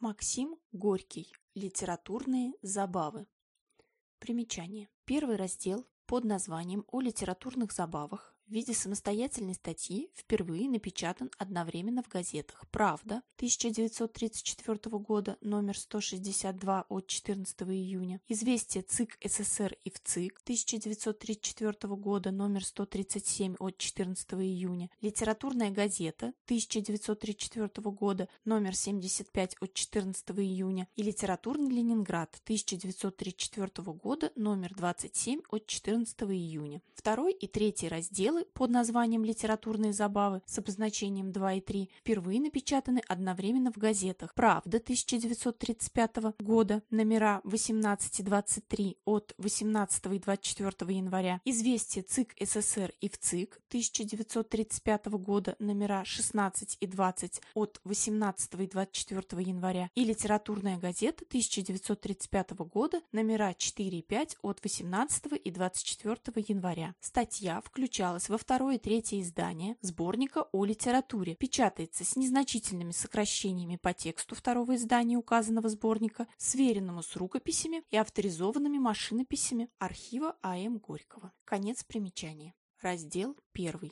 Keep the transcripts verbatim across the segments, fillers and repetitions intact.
Максим Горький. Литературные забавы. Примечание. Первый раздел под названием «О литературных забавах» в виде самостоятельной статьи впервые напечатан одновременно в газетах «Правда» тысяча девятьсот тридцать четвёртого года, номер сто шестьдесят два от четырнадцатого июня, «Известия ЦИК СССР» и в ЦИК тысяча девятьсот тридцать четвёртого года, номер сто тридцать семь от четырнадцатого июня, «Литературная газета» тысяча девятьсот тридцать четвёртого года, номер семьдесят пять от четырнадцатого июня и «Литературный Ленинград» тысяча девятьсот тридцать четвёртого года, номер двадцать семь от четырнадцатого июня. Второй и третий разделы под названием «Литературные забавы» с обозначением два и три впервые напечатаны одновременно в газетах «Правда» тысяча девятьсот тридцать пятого года, номера восемнадцать и двадцать три от восемнадцатого и двадцать четвёртого января, «Известия ЦИК СССР» и в ЦИК тысяча девятьсот тридцать пятого года, номера шестнадцать и двадцать от восемнадцатого и двадцать четвёртого января и «Литературная газета» тысяча девятьсот тридцать пятого года, номера четыре и пять от восемнадцатого и двадцать четвёртого января. Статья включалась во второе и третье издание сборника о литературе, печатается с незначительными сокращениями по тексту второго издания указанного сборника, сверенному с рукописями и авторизованными машинописями архива А М Горького. Конец примечания. Раздел первый.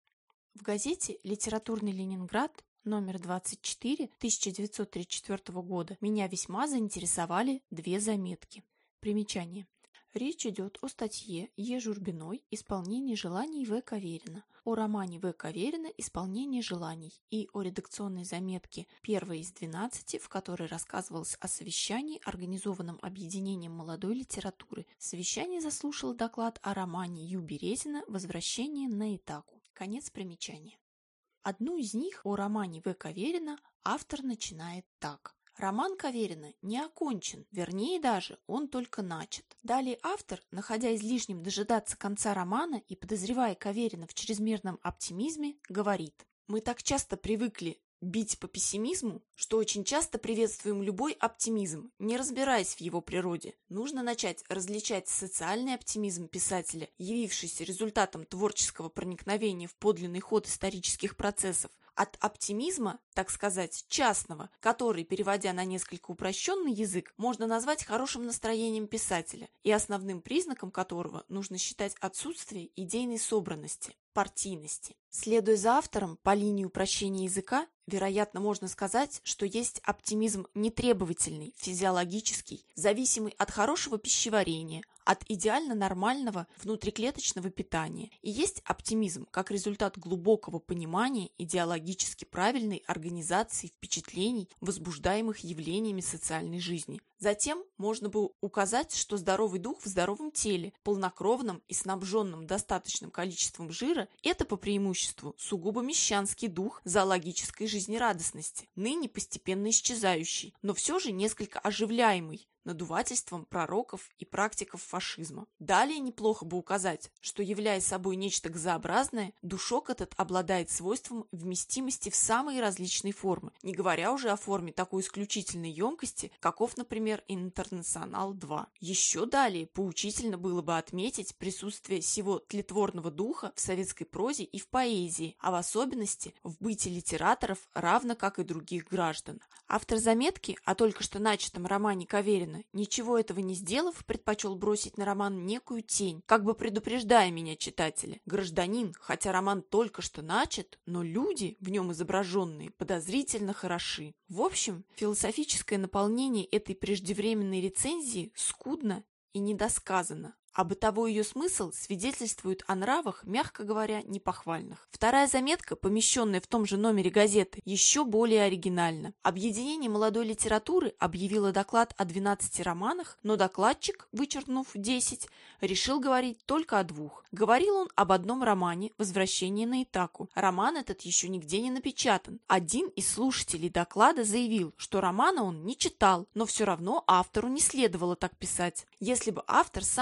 В газете «Литературный Ленинград» номер двадцать четыре тысяча девятьсот тридцать четвёртого года меня весьма заинтересовали две заметки. Примечание. Речь идет о статье Е. Журбиной «Исполнение желаний В. Каверина», о романе В. Каверина «Исполнение желаний» и о редакционной заметке первой из двенадцати, в которой рассказывалось о совещании, организованном объединением молодой литературы. Совещание заслушало доклад о романе Ю. Березина «Возвращение на Итаку». Конец примечания. Одну из них, о романе В. Каверина, автор начинает так. Роман Каверина не окончен, вернее даже, он только начат. Далее автор, находя излишним дожидаться конца романа и подозревая Каверина в чрезмерном оптимизме, говорит: «Мы так часто привыкли бить по пессимизму, что очень часто приветствуем любой оптимизм, не разбираясь в его природе. Нужно начать различать социальный оптимизм писателя, явившийся результатом творческого проникновения в подлинный ход исторических процессов, от оптимизма, так сказать, частного, который, переводя на несколько упрощенный язык, можно назвать хорошим настроением писателя, и основным признаком которого нужно считать отсутствие идейной собранности, партийности. Следуя за автором по линии упрощения языка, вероятно, можно сказать, что есть оптимизм нетребовательный, физиологический, зависимый от хорошего пищеварения, от идеально нормального внутриклеточного питания, и есть оптимизм как результат глубокого понимания идеологически правильной организации впечатлений, возбуждаемых явлениями социальной жизни. Затем можно бы указать, что здоровый дух в здоровом теле, полнокровном и снабженном достаточным количеством жира, это по преимуществу сугубо мещанский дух зоологической жизнерадостности, ныне постепенно исчезающий, но все же несколько оживляемый надувательством пророков и практиков фашизма. Далее неплохо бы указать, что, являя собой нечто газообразное, душок этот обладает свойством вместимости в самые различные формы, не говоря уже о форме такой исключительной емкости, каков, например, «Интернационал-два». Еще далее поучительно было бы отметить присутствие сего тлетворного духа в советской прозе и в поэзии, а в особенности в быте литераторов, равно как и других граждан. Автор заметки о только что начатом романе Каверина, ничего этого не сделав, предпочел бросить на роман некую тень, как бы предупреждая меня, читателя. Гражданин, хотя роман только что начат, но люди, в нем изображенные, подозрительно хороши. В общем, философическое наполнение этой преждевременной рецензии скудно и недосказано, а бытовой ее смысл свидетельствует о нравах, мягко говоря, непохвальных. Вторая заметка, помещенная в том же номере газеты, еще более оригинальна. Объединение молодой литературы объявило доклад о двенадцати романах, но докладчик, вычеркнув десять, решил говорить только о двух. Говорил он об одном романе «Возвращение на Итаку». Роман этот еще нигде не напечатан. Один из слушателей доклада заявил, что романа он не читал, но все равно автору не следовало так писать. Если бы автор сам публично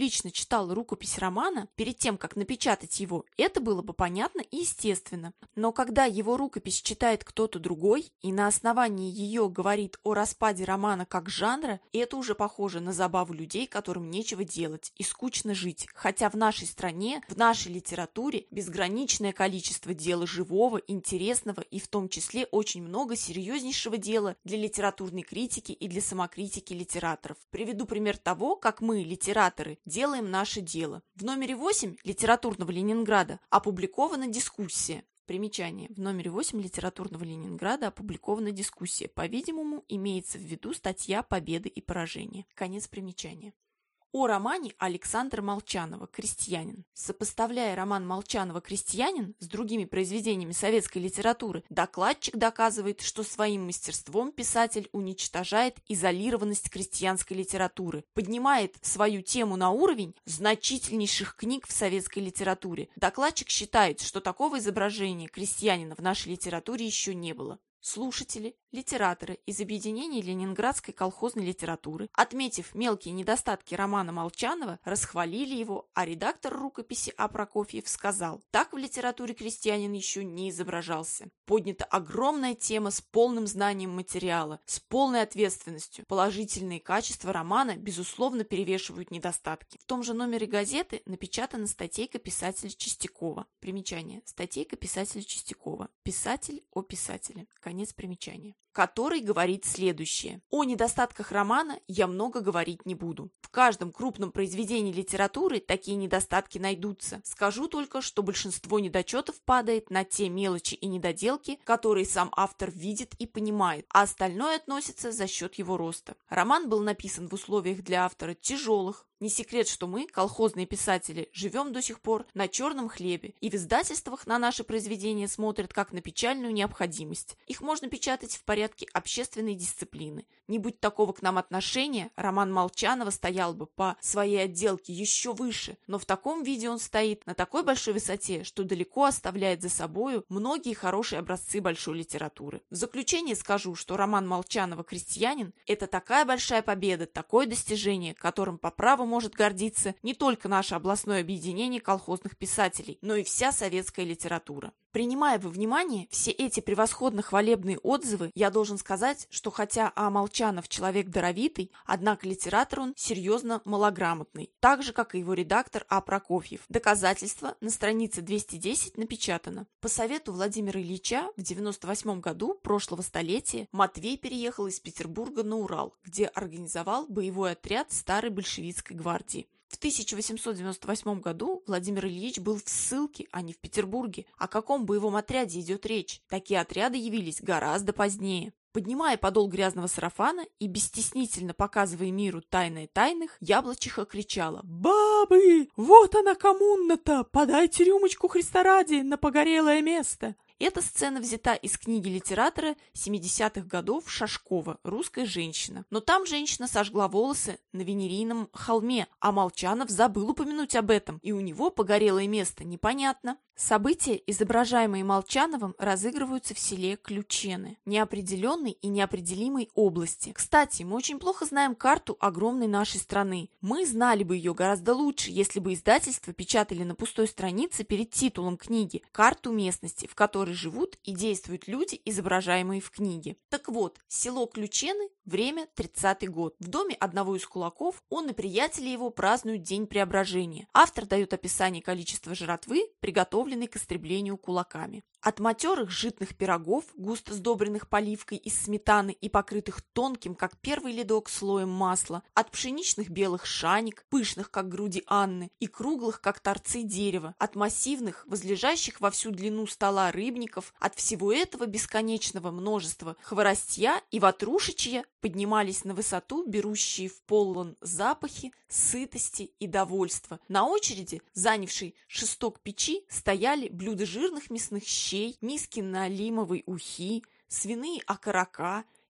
лично читал рукопись романа перед тем, как напечатать его, это было бы понятно и естественно. Но когда его рукопись читает кто-то другой и на основании ее говорит о распаде романа как жанра, это уже похоже на забаву людей, которым нечего делать и скучно жить. Хотя в нашей стране, в нашей литературе безграничное количество дела живого, интересного и в том числе очень много серьезнейшего дела для литературной критики и для самокритики литераторов. Приведу пример того, как мы, литераторы, делаем наше дело. В номере восемь литературного Ленинграда опубликована дискуссия. Примечание. В номере восемь литературного Ленинграда опубликована дискуссия. По-видимому, имеется в виду статья «Победы и поражения». Конец примечания. О романе Александра Молчанова «Крестьянин». Сопоставляя роман Молчанова «Крестьянин» с другими произведениями советской литературы, докладчик доказывает, что своим мастерством писатель уничтожает изолированность крестьянской литературы, поднимает свою тему на уровень значительнейших книг в советской литературе. Докладчик считает, что такого изображения крестьянина в нашей литературе еще не было. Слушатели, литераторы из объединения Ленинградской колхозной литературы, отметив мелкие недостатки романа Молчанова, расхвалили его, а редактор рукописи А. Прокофьев сказал: «Так в литературе крестьянин еще не изображался. Поднята огромная тема с полным знанием материала, с полной ответственностью. Положительные качества романа, безусловно, перевешивают недостатки». В том же номере газеты напечатана статейка писателя Чистякова. Примечание. Статейка писателя Чистякова. Писатель о писателе. Конец примечания. Который говорит следующее. О недостатках романа я много говорить не буду. В каждом крупном произведении литературы такие недостатки найдутся. Скажу только, что большинство недочетов падает на те мелочи и недоделки, которые сам автор видит и понимает, а остальное относится за счет его роста. Роман был написан в условиях для автора тяжелых. Не секрет, что мы, колхозные писатели, живем до сих пор на черном хлебе, и в издательствах на наши произведения смотрят как на печальную необходимость. Их можно печатать в порядке общественной дисциплины. Не будь такого к нам отношения, роман Молчанова стоял бы по своей отделке еще выше, но в таком виде он стоит на такой большой высоте, что далеко оставляет за собою многие хорошие образцы большой литературы. В заключение скажу, что роман Молчанова «Крестьянин» – это такая большая победа, такое достижение, которым по праву может гордиться не только наше областное объединение колхозных писателей, но и вся советская литература. Принимая во внимание все эти превосходно хвалебные отзывы, я должен сказать, что хотя А. Молчанов человек даровитый, однако литератор он серьезно малограмотный, так же, как и его редактор А. Прокофьев. Доказательство на странице двести десять напечатано. По совету Владимира Ильича в девяносто восьмом году прошлого столетия Матвей переехал из Петербурга на Урал, где организовал боевой отряд старой большевистской гвардии. В тысяча восемьсот девяносто восьмом году Владимир Ильич был в ссылке, а не в Петербурге. О каком боевом отряде идет речь? Такие отряды явились гораздо позднее. Поднимая подол грязного сарафана и бесстеснительно показывая миру тайное тайных, Яблочиха кричала: «Бабы, вот она коммуна-то! Подайте рюмочку Христа ради на погорелое место!» Эта сцена взята из книги литератора семидесятых годов Шашкова «Русская женщина». Но там женщина сожгла волосы на Венерийном холме, а Молчанов забыл упомянуть об этом, и у него погорелое место непонятно. События, изображаемые Молчановым, разыгрываются в селе Ключены, неопределенной и неопределимой области. Кстати, мы очень плохо знаем карту огромной нашей страны. Мы знали бы ее гораздо лучше, если бы издательства печатали на пустой странице перед титулом книги карту местности, в которой живут и действуют люди, изображаемые в книге. Так вот, село Ключены, время тридцатый год. В доме одного из кулаков он и приятели его празднуют День Преображения. Автор дает описание количества жратвы, приготовленной к истреблению кулаками. От матерых житных пирогов, густо сдобренных поливкой из сметаны и покрытых тонким, как первый ледок, слоем масла, от пшеничных белых шаник, пышных, как груди Анны, и круглых, как торцы дерева, от массивных, возлежащих во всю длину стола рыбников, от всего этого бесконечного множества хворостья и ватрушечья поднимались на высоту, берущие в полон запахи сытости и довольства. На очереди, занявшей шесток печи, стояли блюда жирных мясных щей, миски налимовой ухи, свиные окорока,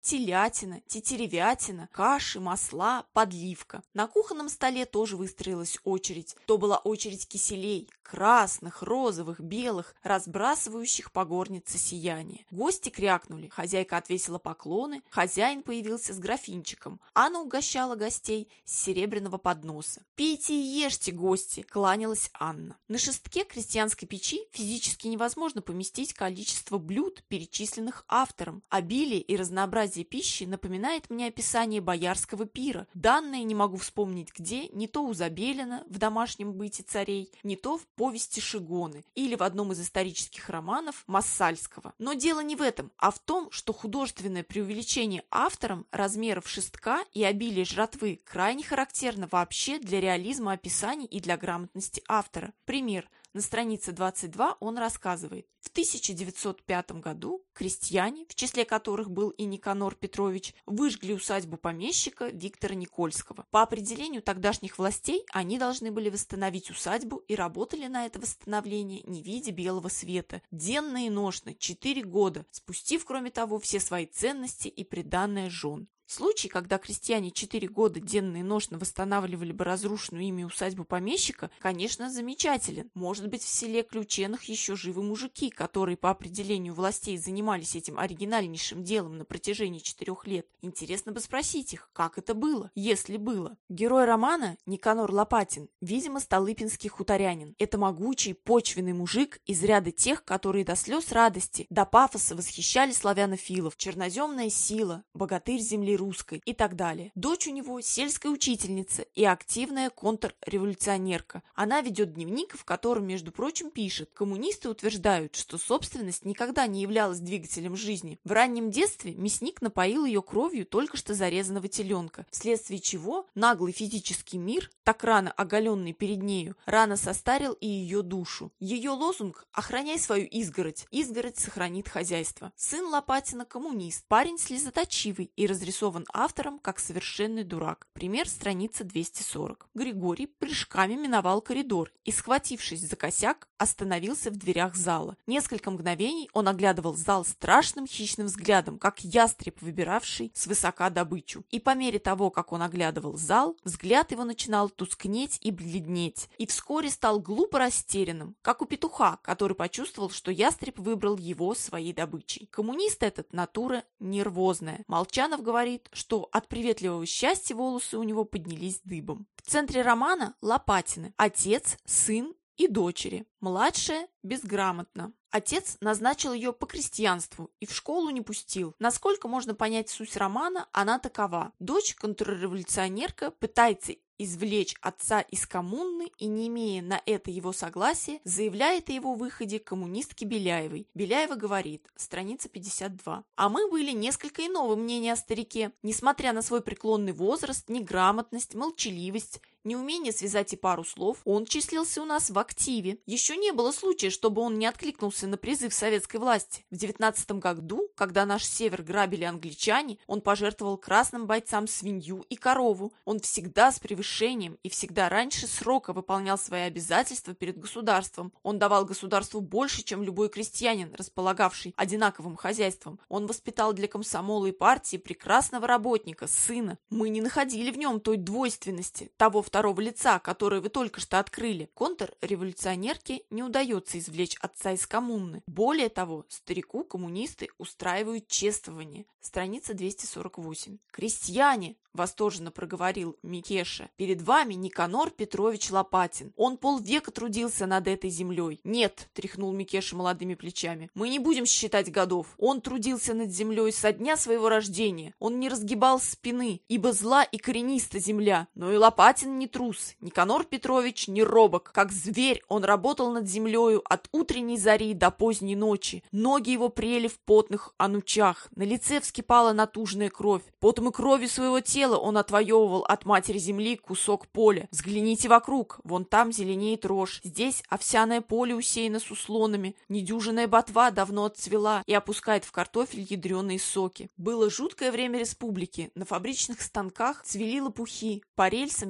телятина, тетеревятина, каши, масла, подливка. На кухонном столе тоже выстроилась очередь. То была очередь киселей, красных, розовых, белых, разбрасывающих по горнице сияние. Гости крякнули, хозяйка отвесила поклоны, хозяин появился с графинчиком. Анна угощала гостей с серебряного подноса. «Пейте и ешьте, гости!» – кланялась Анна. На шестке крестьянской печи физически невозможно поместить количество блюд, перечисленных автором. Обилие и разнообразие пищи напоминает мне описание боярского пира, данное не могу вспомнить где, не то у Забелина в «Домашнем быте царей», не то в повести Шигоны или в одном из исторических романов Массальского. Но дело не в этом, а в том, что художественное преувеличение автором размеров шестка и обилие жратвы крайне характерно вообще для реализма описаний и для грамотности автора. Пример. На странице двадцать два он рассказывает. В тысяча девятьсот пятом году крестьяне, в числе которых был и Никанор Петрович, выжгли усадьбу помещика Виктора Никольского. По определению тогдашних властей они должны были восстановить усадьбу и работали на это восстановление не видя белого света, денно и ношно, четыре года, спустив, кроме того, все свои ценности и приданное жен. Случай, когда крестьяне четыре года денно и ношно восстанавливали бы разрушенную ими усадьбу помещика, конечно, замечателен. Может быть, в селе Ключенах еще живы мужики, которые по определению властей занимались этим оригинальнейшим делом на протяжении четырех лет. Интересно бы спросить их, как это было, если было. Герой романа Никанор Лопатин, видимо, столыпинский хуторянин. Это могучий, почвенный мужик из ряда тех, которые до слез радости, до пафоса восхищали славянофилов. Черноземная сила, богатырь земли русской и так далее. Дочь у него сельская учительница и активная контрреволюционерка. Она ведет дневник, в котором, между прочим, пишет: коммунисты утверждают, что собственность никогда не являлась двигателем жизни. В раннем детстве мясник напоил ее кровью только что зарезанного теленка, вследствие чего наглый физический мир, так рано оголенный перед нею, рано состарил и ее душу. Ее лозунг: «Охраняй свою изгородь, изгородь сохранит хозяйство». Сын Лопатина коммунист, парень слезоточивый и разрисован автором как совершенный дурак. Пример, страница двести сорок. Григорий прыжками миновал коридор и, схватившись за косяк, остановился в дверях зала. Несколько мгновений он оглядывал зал страшным хищным взглядом, как ястреб, выбиравший свысока добычу. И по мере того, как он оглядывал зал, взгляд его начинал тускнеть и бледнеть, и вскоре стал глупо растерянным, как у петуха, который почувствовал, что ястреб выбрал его своей добычей. Коммунист этот натура нервозная. Молчанов говорит, что от приветливого счастья волосы у него поднялись дыбом. В центре романа Лопатины. Отец, сын и дочери. Младшая безграмотна. Отец назначил ее по крестьянству и в школу не пустил. Насколько можно понять суть романа, она такова. Дочь, контрреволюционерка, пытается извлечь отца из коммуны и, не имея на это его согласия, заявляет о его выходе коммунистке Беляевой. Беляева говорит, страница пятьдесят два. А мы были несколько иного мнения о старике. Несмотря на свой преклонный возраст, неграмотность, молчаливость, неумение связать и пару слов, он числился у нас в активе. Еще не было случая, чтобы он не откликнулся на призыв советской власти. В девятнадцатом году, когда наш север грабили англичане, он пожертвовал красным бойцам свинью и корову. Он всегда с превышением и всегда раньше срока выполнял свои обязательства перед государством. Он давал государству больше, чем любой крестьянин, располагавший одинаковым хозяйством. Он воспитал для комсомола и партии прекрасного работника, сына. Мы не находили в нем той двойственности, того второго лица, которое вы только что открыли. Контрреволюционерке не удается извлечь отца из коммуны. Более того, старику коммунисты устраивают чествование. Страница двести сорок восемь. «Крестьяне!» — восторженно проговорил Микеша. «Перед вами Никанор Петрович Лопатин. Он полвека трудился над этой землей». «Нет», — тряхнул Микеша молодыми плечами, — «мы не будем считать годов. Он трудился над землей со дня своего рождения. Он не разгибал спины, ибо зла и корениста земля. Но и Лопатин не трус. Никанор Петрович не робок. Как зверь он работал над землею от утренней зари до поздней ночи. Ноги его прели в потных анучах. На лице вскипала натужная кровь. Потом и кровью своего тела он отвоевывал от матери земли кусок поля. Взгляните вокруг, вон там зеленеет рожь, здесь овсяное поле усеяно суслонами, недюжинная ботва давно отцвела и опускает в картофель ядреные соки. Было жуткое время республики, на фабричных станках цвели лопухи, по рельсам ели бродяги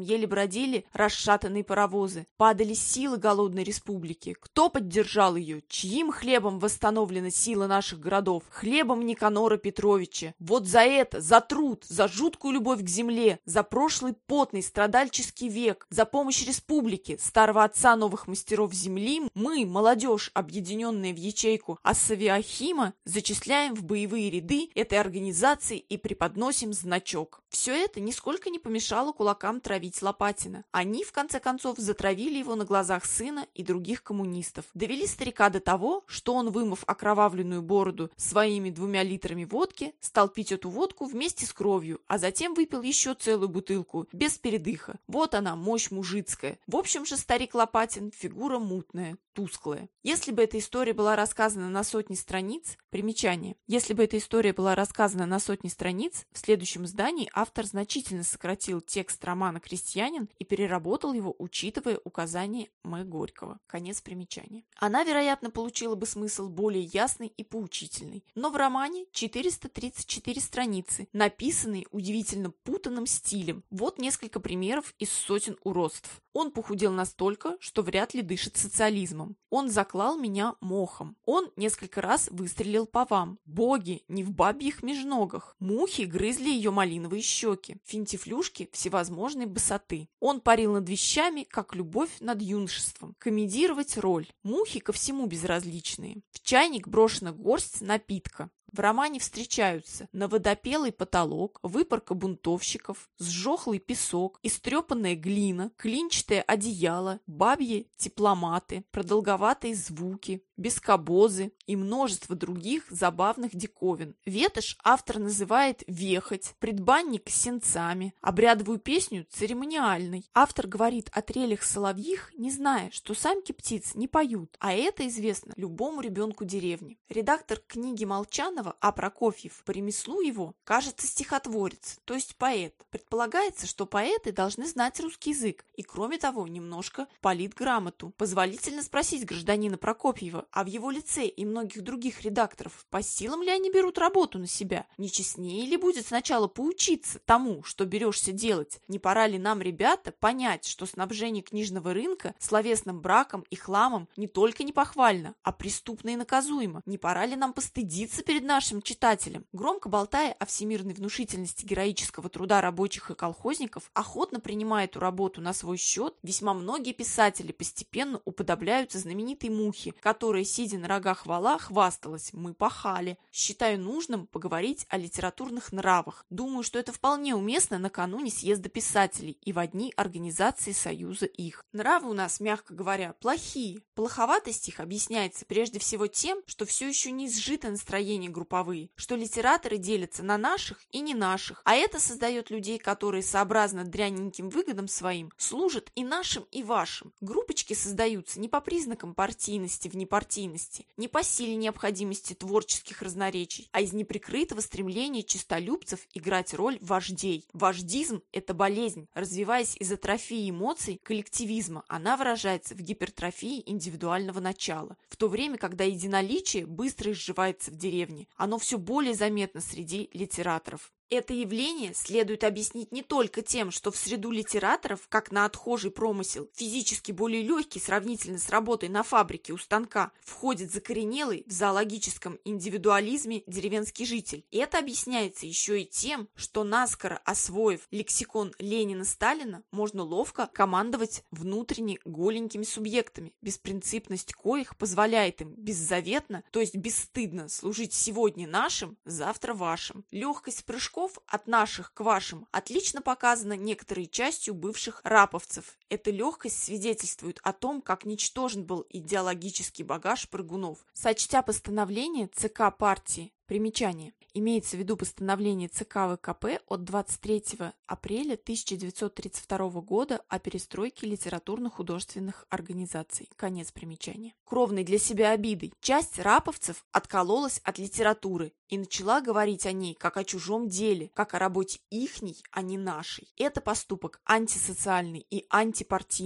городили расшатанные паровозы, падали силы голодной республики. Кто поддержал ее? Чьим хлебом восстановлена сила наших городов? Хлебом Никанора Петровича. Вот за это, за труд, за жуткую любовь к земле, за прошлый потный страдальческий век, за помощь республике, старого отца новых мастеров земли, мы, молодежь, объединенная в ячейку Ассавиахима, зачисляем в боевые ряды этой организации и преподносим значок. Все это нисколько не помешало кулакам травить Лопатина. Они, в конце концов, затравили его на глазах сына и других коммунистов. Довели старика до того, что он, вымыв окровавленную бороду своими двумя литрами водки, стал пить эту водку вместе с кровью, а затем выпил еще целую бутылку, без передыха. Вот она, мощь мужицкая. В общем же, старик Лопатин – фигура мутная, тусклая. Если бы эта история была рассказана на сотни страниц, примечание, если бы эта история была рассказана на сотни страниц, в следующем издании автор значительно сократил текст романа «Крестьянин» и переработал его, учитывая указания М. Горького. Конец примечания. Она, вероятно, получила бы смысл более ясный и поучительный. Но в романе четыреста тридцать четыре страницы, написанные удивительно путанным стилем. Вот несколько примеров из сотен уродств. Он похудел настолько, что вряд ли дышит социализмом. Он заклал меня мохом. Он несколько раз выстрелил по вам. Боги, не в бабьих межногах. Мухи грызли ее малиновые щеки. Финтифлюшки всевозможной высоты. Он парил над вещами, как любовь над юношеством. Комедировать роль. Мухи ко всему безразличные. В чайник брошена горсть напитка. В романе встречаются новодопелый потолок, выпарка бунтовщиков, сжохлый песок, истрепанная глина, клинчатое одеяло, бабьи тепломаты, продолговатые звуки, бескобозы и множество других забавных диковин. Ветошь автор называет «вехать», предбанник – сенцами, обрядовую песню – церемониальной. Автор говорит о трелях соловьих, не зная, что самки птиц не поют, а это известно любому ребенку деревни. Редактор книги Молчанова А. Прокофьев, по ремеслу его, кажется, стихотворец, то есть поэт. Предполагается, что поэты должны знать русский язык и, кроме того, немножко политграмоту. Позволительно спросить гражданина Прокофьева, а в его лице и многих других редакторов, по силам ли они берут работу на себя? Не честнее ли будет сначала поучиться тому, что берешься делать? Не пора ли нам, ребята, понять, что снабжение книжного рынка словесным браком и хламом не только не похвально, а преступно и наказуемо? Не пора ли нам постыдиться перед нашим читателям? Громко болтая о всемирной внушительности героического труда рабочих и колхозников, охотно принимая эту работу на свой счет, весьма многие писатели постепенно уподобляются знаменитой мухе, которая, сидя на рогах вала, хвасталась: «Мы пахали». Считаю нужным поговорить о литературных нравах. Думаю, что это вполне уместно накануне съезда писателей и во дни организации союза их. Нравы у нас, мягко говоря, плохие. Плоховатость их объясняется прежде всего тем, что все еще не изжито настроения групповые, что литераторы делятся на наших и не наших, а это создает людей, которые, сообразно дряненьким выгодам своим, служат и нашим, и вашим. Группочки создаются не по признакам партийности в непартийности, не по силе необходимости творческих разноречий, а из неприкрытого стремления чистолюбцев играть роль вождей. Вождизм – это болезнь. Развиваясь из атрофии эмоций коллективизма, она выражается в гипертрофии индивидуального начала. В то время, когда единоличие быстро изживается в деревне, оно все более заметно среди литераторов. Это явление следует объяснить не только тем, что в среду литераторов, как на отхожий промысел, физически более легкий сравнительно с работой на фабрике у станка, входит закоренелый в зоологическом индивидуализме деревенский житель. И это объясняется еще и тем, что, наскоро освоив лексикон Ленина-Сталина, можно ловко командовать внутренне голенькими субъектами, беспринципность коих позволяет им беззаветно, то есть бесстыдно, служить сегодня нашим, завтра вашим. Легкость прыжков от наших к вашим отлично показана некоторой частью бывших раповцев. Эта легкость свидетельствует о том, как ничтожен был идеологический багаж прыгунов. Сочтя постановление ЦК партии, примечание, имеется в виду постановление ЦК ВКП от двадцать третьего апреля тысяча девятьсот тридцать второго года о перестройке литературно-художественных организаций. Конец примечания. Кровной для себя обидой часть раповцев откололась от литературы и начала говорить о ней как о чужом деле, как о работе ихней, а не нашей. Это поступок антисоциальный и антипартийный.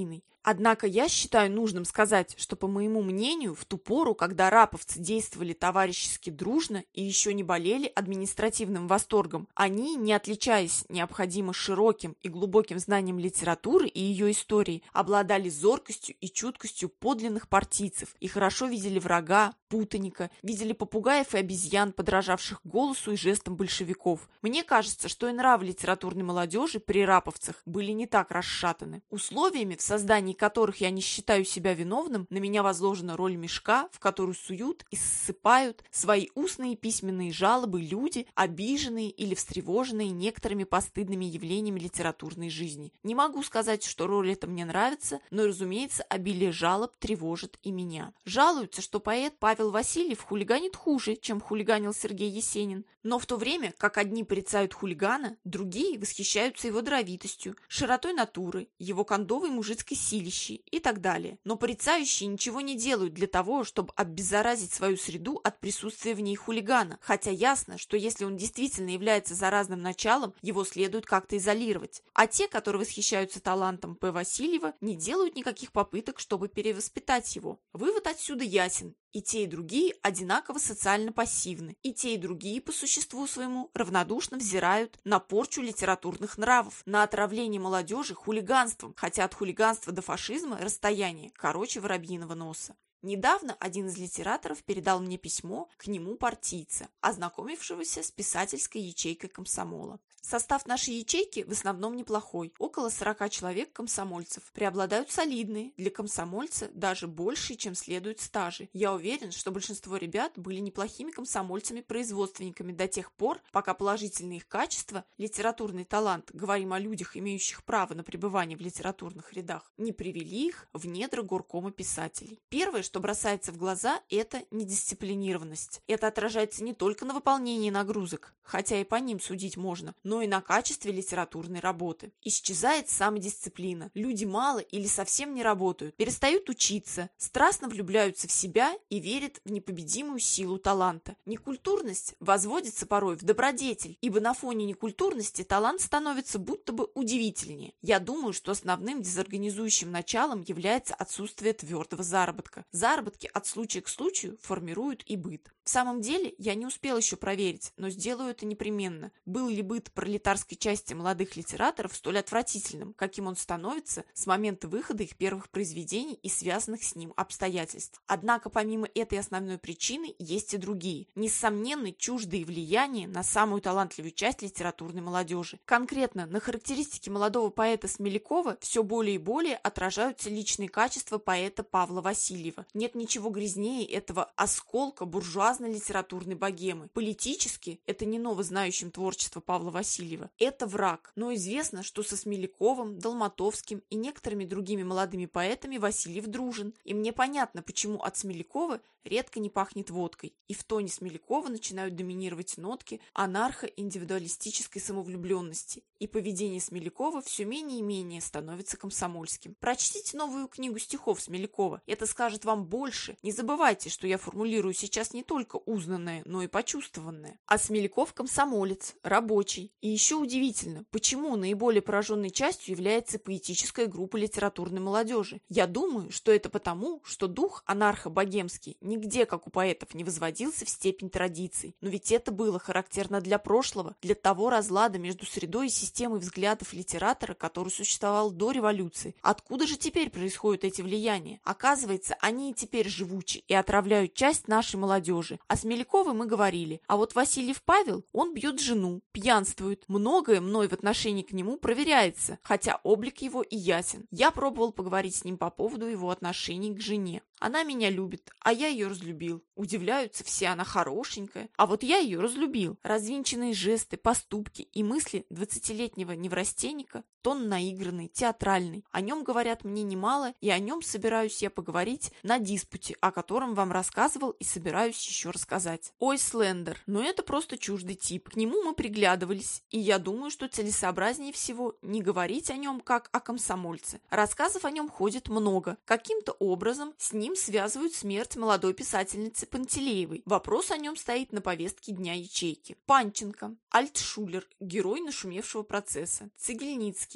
Однако я считаю нужным сказать, что, по моему мнению, в ту пору, когда раповцы действовали товарищески дружно и еще не болели административным восторгом, они, не отличаясь необходимо широким и глубоким знанием литературы и ее истории, обладали зоркостью и чуткостью подлинных партийцев и хорошо видели врага, путаника, видели попугаев и обезьян, подражавших голосу и жестам большевиков. Мне кажется, что и нравы литературной молодежи при раповцах были не так расшатаны. Условиями, в создании которых я не считаю себя виновным, на меня возложена роль мешка, в которую суют и ссыпают свои устные и письменные жалобы люди, обиженные или встревоженные некоторыми постыдными явлениями литературной жизни. Не могу сказать, что роль эта мне нравится, но, разумеется, обилие жалоб тревожит и меня. Жалуются, что поэт Павел Васильев хулиганит хуже, чем хулиганил Сергей Есенин. Но в то время, как одни порицают хулигана, другие восхищаются его даровитостью, широтой натуры, его кондовой мужицкой силищей и так далее. Но порицающие ничего не делают для того, чтобы обеззаразить свою среду от присутствия в ней хулигана, хотя ясно, что если он действительно является заразным началом, его следует как-то изолировать. А те, которые восхищаются талантом П. Васильева, не делают никаких попыток, чтобы перевоспитать его. Вывод отсюда ясен. И те, и другие одинаково социально пассивны, и те, и другие по существу своему равнодушно взирают на порчу литературных нравов, на отравление молодежи хулиганством, хотя от хулиганства до фашизма расстояние короче воробьиного носа. Недавно один из литераторов передал мне письмо к нему партийца, ознакомившегося с писательской ячейкой комсомола. Состав нашей ячейки в основном неплохой, около сорока человек комсомольцев. Преобладают солидные, для комсомольца даже большие, чем следует стажи. Я уверен, что большинство ребят были неплохими комсомольцами-производственниками до тех пор, пока положительные их качества, литературный талант, говорим о людях, имеющих право на пребывание в литературных рядах, не привели их в недра горкома писателей. Первое, что бросается в глаза, это недисциплинированность. Это отражается не только на выполнении нагрузок, хотя и по ним судить можно, но и на качестве литературной работы. Исчезает самодисциплина. Люди мало или совсем не работают, перестают учиться, страстно влюбляются в себя и верят в непобедимую силу таланта. Некультурность возводится порой в добродетель, ибо на фоне некультурности талант становится будто бы удивительнее. Я думаю, что основным дезорганизующим началом является отсутствие твердого заработка. Заработки от случая к случаю формируют и быт. В самом деле, я не успел еще проверить, но сделаю это непременно. Был ли быт пролетарской части молодых литераторов столь отвратительным, каким он становится с момента выхода их первых произведений и связанных с ним обстоятельств. Однако, помимо этой основной причины, есть и другие, несомненно, чуждые влияния на самую талантливую часть литературной молодежи. Конкретно на характеристике молодого поэта Смелякова все более и более отражаются личные качества поэта Павла Васильева. Нет ничего грязнее этого осколка буржуазно-литературной богемы. Политически это не новознающим творчество Павла Васильева. Это враг, но известно, что со Смеляковым, Долматовским и некоторыми другими молодыми поэтами Васильев дружен, и мне понятно, почему от Смелякова редко не пахнет водкой, и в тоне Смелякова начинают доминировать нотки анархо-индивидуалистической самовлюбленности, и поведение Смелякова все менее и менее становится комсомольским. Прочтите новую книгу стихов Смелякова, это скажет вам больше. Не забывайте, что я формулирую сейчас не только узнанное, но и почувствованное. А Смеляков комсомолец, рабочий. И еще удивительно, почему наиболее пораженной частью является поэтическая группа литературной молодежи. Я думаю, что это потому, что дух анархо-богемский нигде, как у поэтов, не возводился в степень традиций. Но ведь это было характерно для прошлого, для того разлада между средой и системой взглядов литератора, который существовал до революции. Откуда же теперь происходят эти влияния? Оказывается, они и теперь живучи и отравляют часть нашей молодежи. О Смелякове мы говорили, а вот Васильев Павел, он бьет жену, пьянствует. Многое мной в отношении к нему проверяется, хотя облик его и ясен. Я пробовал поговорить с ним по поводу его отношений к жене. Она меня любит, а я ее разлюбил. Удивляются все, она хорошенькая. А вот я ее разлюбил. Развинченные жесты, поступки и мысли двадцатилетнего неврастенника, тон наигранный, театральный. О нем говорят мне немало, и о нем собираюсь я поговорить на диспуте, о котором вам рассказывал и собираюсь еще рассказать. Ой, Слендер, но это просто чуждый тип. К нему мы приглядывались, и я думаю, что целесообразнее всего не говорить о нем, как о комсомольце. Рассказов о нем ходит много. Каким-то образом с ним связывают смерть молодой писательницы Пантелеевой. Вопрос о нем стоит на повестке дня ячейки. Панченко, Альтшулер, герой нашумевшего процесса, Цегельницкий,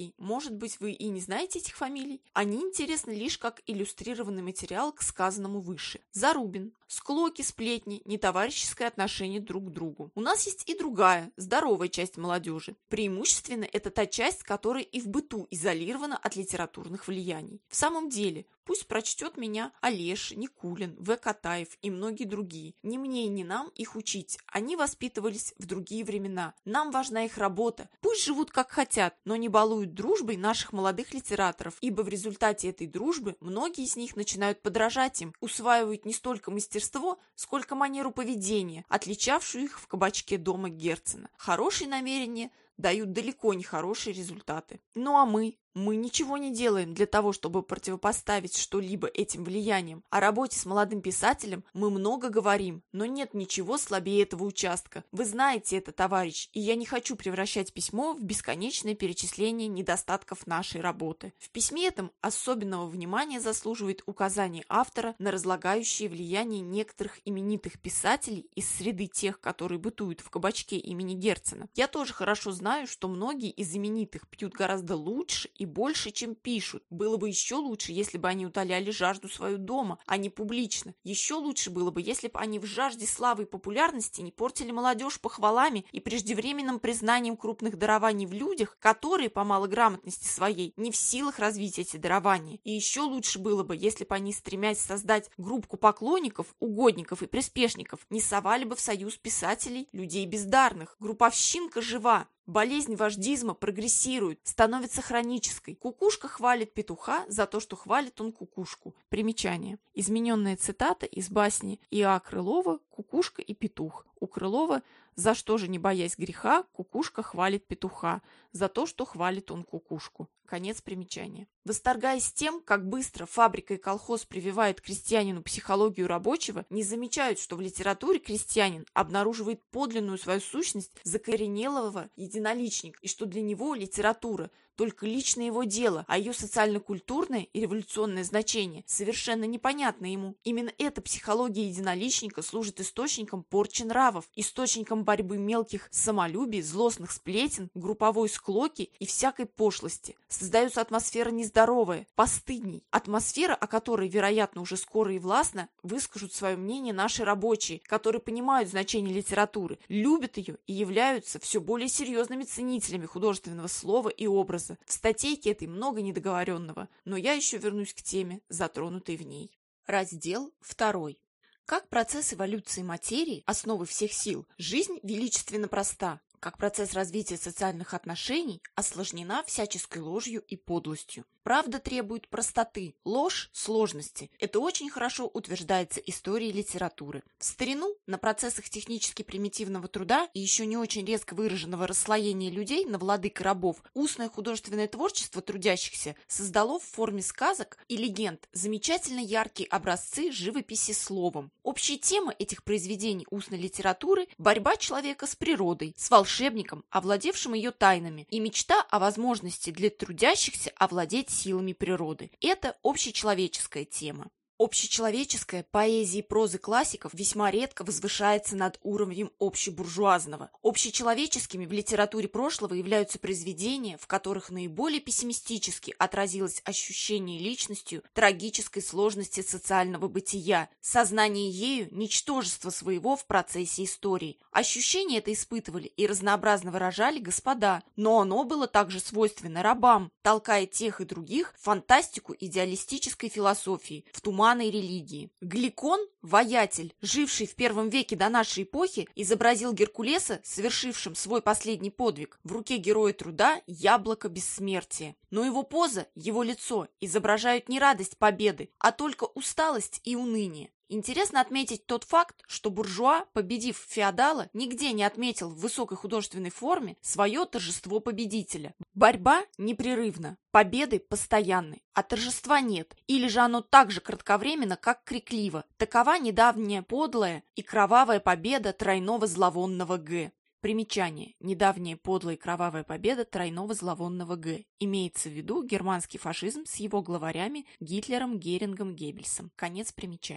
Высоцкий. Может быть, вы и не знаете этих фамилий? Они интересны лишь как иллюстрированный материал к сказанному выше. Зарубин. Склоки, сплетни, нетоварищеское отношение друг к другу. У нас есть и другая, здоровая часть молодежи. Преимущественно это та часть, которая и в быту изолирована от литературных влияний. В самом деле, пусть прочтет меня Олеша, Никулин, В. Катаев и многие другие. Ни мне, ни нам их учить. Они воспитывались в другие времена. Нам важна их работа. Пусть живут как хотят, но не балуют дружбой наших молодых литераторов, ибо в результате этой дружбы многие из них начинают подражать им, усваивают не столько мастерство, сколько манеру поведения, отличавшую их в кабачке дома Герцена. Хорошие намерения дают далеко не хорошие результаты. Ну а мы? Мы ничего не делаем для того, чтобы противопоставить что-либо этим влияниям. О работе с молодым писателем мы много говорим, но нет ничего слабее этого участка. Вы знаете это, товарищ, и я не хочу превращать письмо в бесконечное перечисление недостатков нашей работы. В письме этом особенного внимания заслуживает указание автора на разлагающее влияние некоторых именитых писателей из среды тех, которые бытуют в кабачке имени Герцена. Я тоже хорошо знаю, что многие из именитых пьют гораздо лучше и больше, чем пишут. Было бы еще лучше, если бы они утоляли жажду свою дома, а не публично. Еще лучше было бы, если бы они в жажде славы и популярности не портили молодежь похвалами и преждевременным признанием крупных дарований в людях, которые, по малограмотности своей, не в силах развить эти дарования. И еще лучше было бы, если бы они, стремясь создать группку поклонников, угодников и приспешников, не совали бы в союз писателей людей бездарных. Групповщинка жива. Болезнь вождизма прогрессирует, становится хронической. Кукушка хвалит петуха за то, что хвалит он кукушку. Примечание. Измененная цитата из басни И А Крылова «Кукушка и петух». У Крылова «За что же, не боясь греха, кукушка хвалит петуха? За то, что хвалит он кукушку». Конец примечания. Восторгаясь тем, как быстро фабрика и колхоз прививают крестьянину психологию рабочего, не замечают, что в литературе крестьянин обнаруживает подлинную свою сущность закоренелого единоличника, и что для него литература только личное его дело, а ее социально-культурное и революционное значение совершенно непонятно ему. Именно эта психология единоличника служит источником порчи нравов, источником борьбы мелких самолюбий, злостных сплетен, групповой склоки и всякой пошлости. Создается атмосфера нездоровая, постыдней, атмосфера, о которой, вероятно, уже скоро и властно выскажут свое мнение наши рабочие, которые понимают значение литературы, любят ее и являются все более серьезными ценителями художественного слова и образа. В статейке этой много недоговоренного, но я еще вернусь к теме, затронутой в ней. Раздел второй. Как процесс эволюции материи, основы всех сил, жизнь величественно проста. Как процесс развития социальных отношений осложнена всяческой ложью и подлостью. Правда требует простоты, ложь – сложности. Это очень хорошо утверждается историей литературы. В старину на процессах технически примитивного труда и еще не очень резко выраженного расслоения людей на владык и рабов устное художественное творчество трудящихся создало в форме сказок и легенд замечательно яркие образцы живописи словом. Общая тема этих произведений устной литературы – борьба человека с природой, с волшебником, овладевшим ее тайнами, и мечта о возможности для трудящихся овладеть силами природы. Это общечеловеческая тема. Общечеловеческая поэзия и прозы классиков весьма редко возвышается над уровнем общебуржуазного. Общечеловеческими в литературе прошлого являются произведения, в которых наиболее пессимистически отразилось ощущение личностью трагической сложности социального бытия, сознание ею ничтожества своего в процессе истории. Ощущение это испытывали и разнообразно выражали господа, но оно было также свойственно рабам, толкая тех и других в фантастику идеалистической философии, в туман религии. Гликон, воятель, живший в первом веке до нашей эпохи, изобразил Геркулеса, совершившим свой последний подвиг. В руке героя труда яблоко бессмертия. Но его поза, его лицо изображают не радость победы, а только усталость и уныние. Интересно отметить тот факт, что буржуа, победив феодала, нигде не отметил в высокой художественной форме свое торжество победителя. Борьба непрерывна, победы постоянны, а торжества нет, или же оно так же кратковременно, как крикливо. Такова недавняя подлая и кровавая победа тройного зловонного Г. Примечание. Недавняя подлая и кровавая победа тройного зловонного Г. Имеется в виду германский фашизм с его главарями Гитлером, Герингом, Геббельсом. Конец примечания.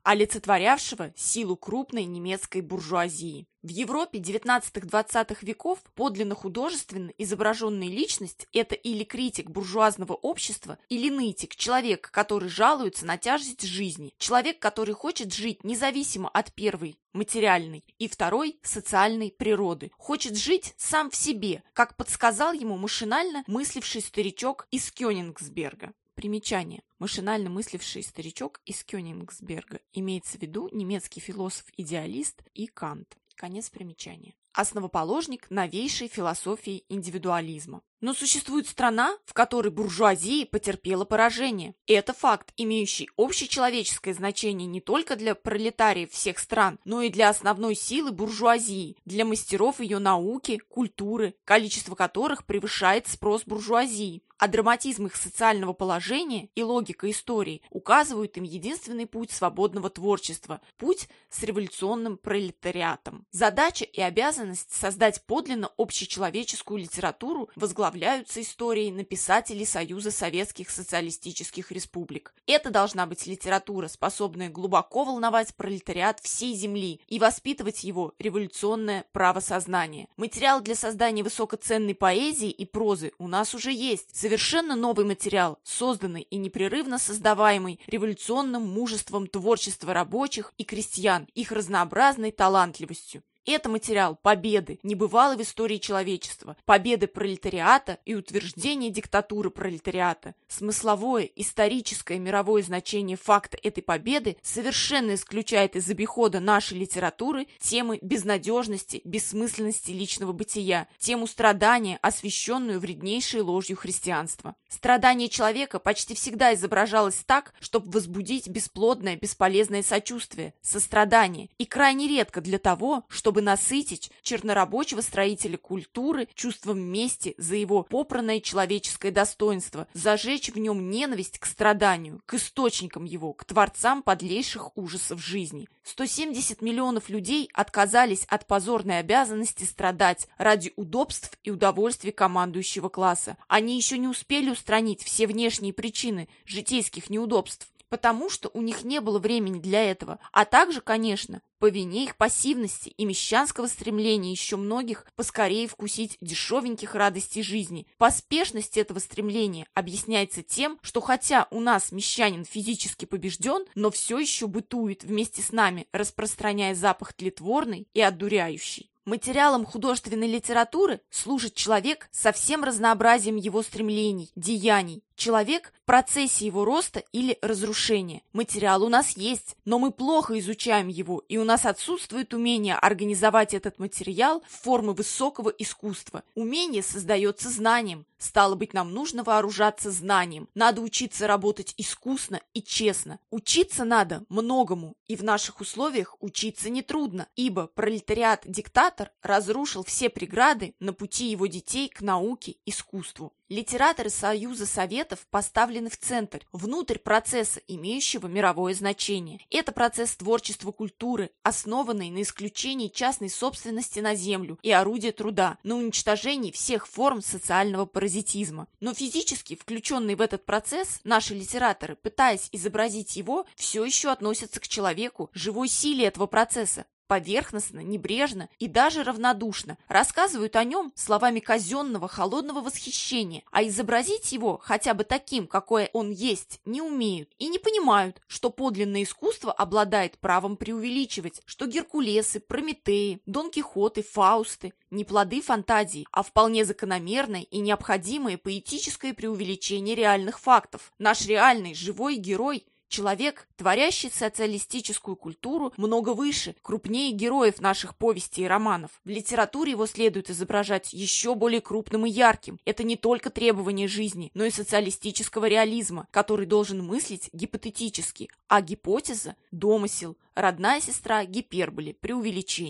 олицетворявшего силу крупной немецкой буржуазии. В Европе девятнадцатого-двадцатого веков подлинно художественно изображенная личность – это или критик буржуазного общества, или нытик, человек, который жалуется на тяжесть жизни, человек, который хочет жить независимо от первой, материальной, и второй, социальной природы, хочет жить сам в себе, как подсказал ему машинально мысливший старичок из Кёнигсберга. Примечание. Машинально мысливший старичок из Кёнигсберга. Имеется в виду немецкий философ-идеалист и Кант. Конец примечания. Основоположник новейшей философии индивидуализма. Но существует страна, в которой буржуазия потерпела поражение. И это факт, имеющий общечеловеческое значение не только для пролетариев всех стран, но и для основной силы буржуазии, для мастеров ее науки, культуры, количество которых превышает спрос буржуазии. А драматизм их социального положения и логика истории указывают им единственный путь свободного творчества – путь с революционным пролетариатом. Задача и обязанность создать подлинно общечеловеческую литературу возглавляются историей на писателей Союза Советских Социалистических Республик. Это должна быть литература, способная глубоко волновать пролетариат всей земли и воспитывать его революционное правосознание. Материал для создания высокоценной поэзии и прозы у нас уже есть. Совершенно новый материал, созданный и непрерывно создаваемый революционным мужеством творчества рабочих и крестьян, их разнообразной талантливостью. Это материал победы, небывалой в истории человечества, победы пролетариата и утверждения диктатуры пролетариата. Смысловое, историческое, мировое значение факта этой победы совершенно исключает из обихода нашей литературы темы безнадежности, бессмысленности личного бытия, тему страдания, освященную вреднейшей ложью христианства. Страдание человека почти всегда изображалось так, чтобы возбудить бесплодное, бесполезное сочувствие, сострадание, и крайне редко для того, чтобы чтобы насытить чернорабочего строителя культуры чувством мести за его попранное человеческое достоинство, зажечь в нем ненависть к страданию, к источникам его, к творцам подлейших ужасов жизни. сто семьдесят миллионов людей отказались от позорной обязанности страдать ради удобств и удовольствий командующего класса. Они еще не успели устранить все внешние причины житейских неудобств, потому что у них не было времени для этого, а также, конечно, по вине их пассивности и мещанского стремления еще многих поскорее вкусить дешевеньких радостей жизни. Поспешность этого стремления объясняется тем, что хотя у нас мещанин физически побежден, но все еще бытует вместе с нами, распространяя запах тлетворный и одуряющий. Материалом художественной литературы служит человек со всем разнообразием его стремлений, деяний. Человек в процессе его роста или разрушения. Материал у нас есть, но мы плохо изучаем его, и у нас отсутствует умение организовать этот материал в формы высокого искусства. Умение создается знанием. Стало быть, нам нужно вооружаться знанием. Надо учиться работать искусно и честно. Учиться надо многому, и в наших условиях учиться нетрудно, ибо пролетариат-диктатор разрушил все преграды на пути его детей к науке, искусству. Литераторы Союза Советов поставлены в центр, внутрь процесса, имеющего мировое значение. Это процесс творчества культуры, основанный на исключении частной собственности на землю и орудия труда, на уничтожении всех форм социального паразитизма. Но физически включенные в этот процесс наши литераторы, пытаясь изобразить его, все еще относятся к человеку, живой силе этого процесса. Поверхностно, небрежно и даже равнодушно рассказывают о нем словами казенного холодного восхищения, а изобразить его хотя бы таким, какое он есть, не умеют и не понимают, что подлинное искусство обладает правом преувеличивать, что Геркулесы, Прометеи, Дон Кихоты, Фаусты не плоды фантазии, а вполне закономерное и необходимое поэтическое преувеличение реальных фактов. Наш реальный живой герой – человек, творящий социалистическую культуру, много выше, крупнее героев наших повестей и романов. В литературе его следует изображать еще более крупным и ярким. Это не только требование жизни, но и социалистического реализма, который должен мыслить гипотетически, а гипотеза – домысел, родная сестра гиперболе, преувеличению.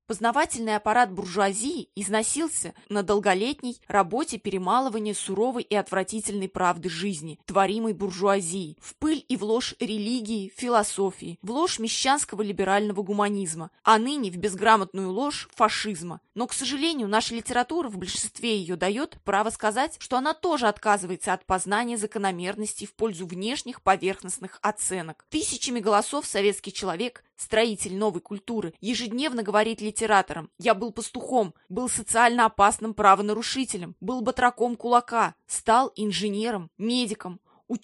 Познавательный аппарат буржуазии износился на долголетней работе перемалывания суровой и отвратительной правды жизни, творимой буржуазией, в пыль и в ложь религии, философии, в ложь мещанского либерального гуманизма, а ныне в безграмотную ложь фашизма. Но, к сожалению, наша литература в большинстве ее дает право сказать, что она тоже отказывается от познания закономерностей в пользу внешних поверхностных оценок. Тысячами голосов советский человек, строитель новой культуры, ежедневно говорит литераторам: «Я был пастухом, был социально опасным правонарушителем, был батраком кулака, стал инженером, медиком,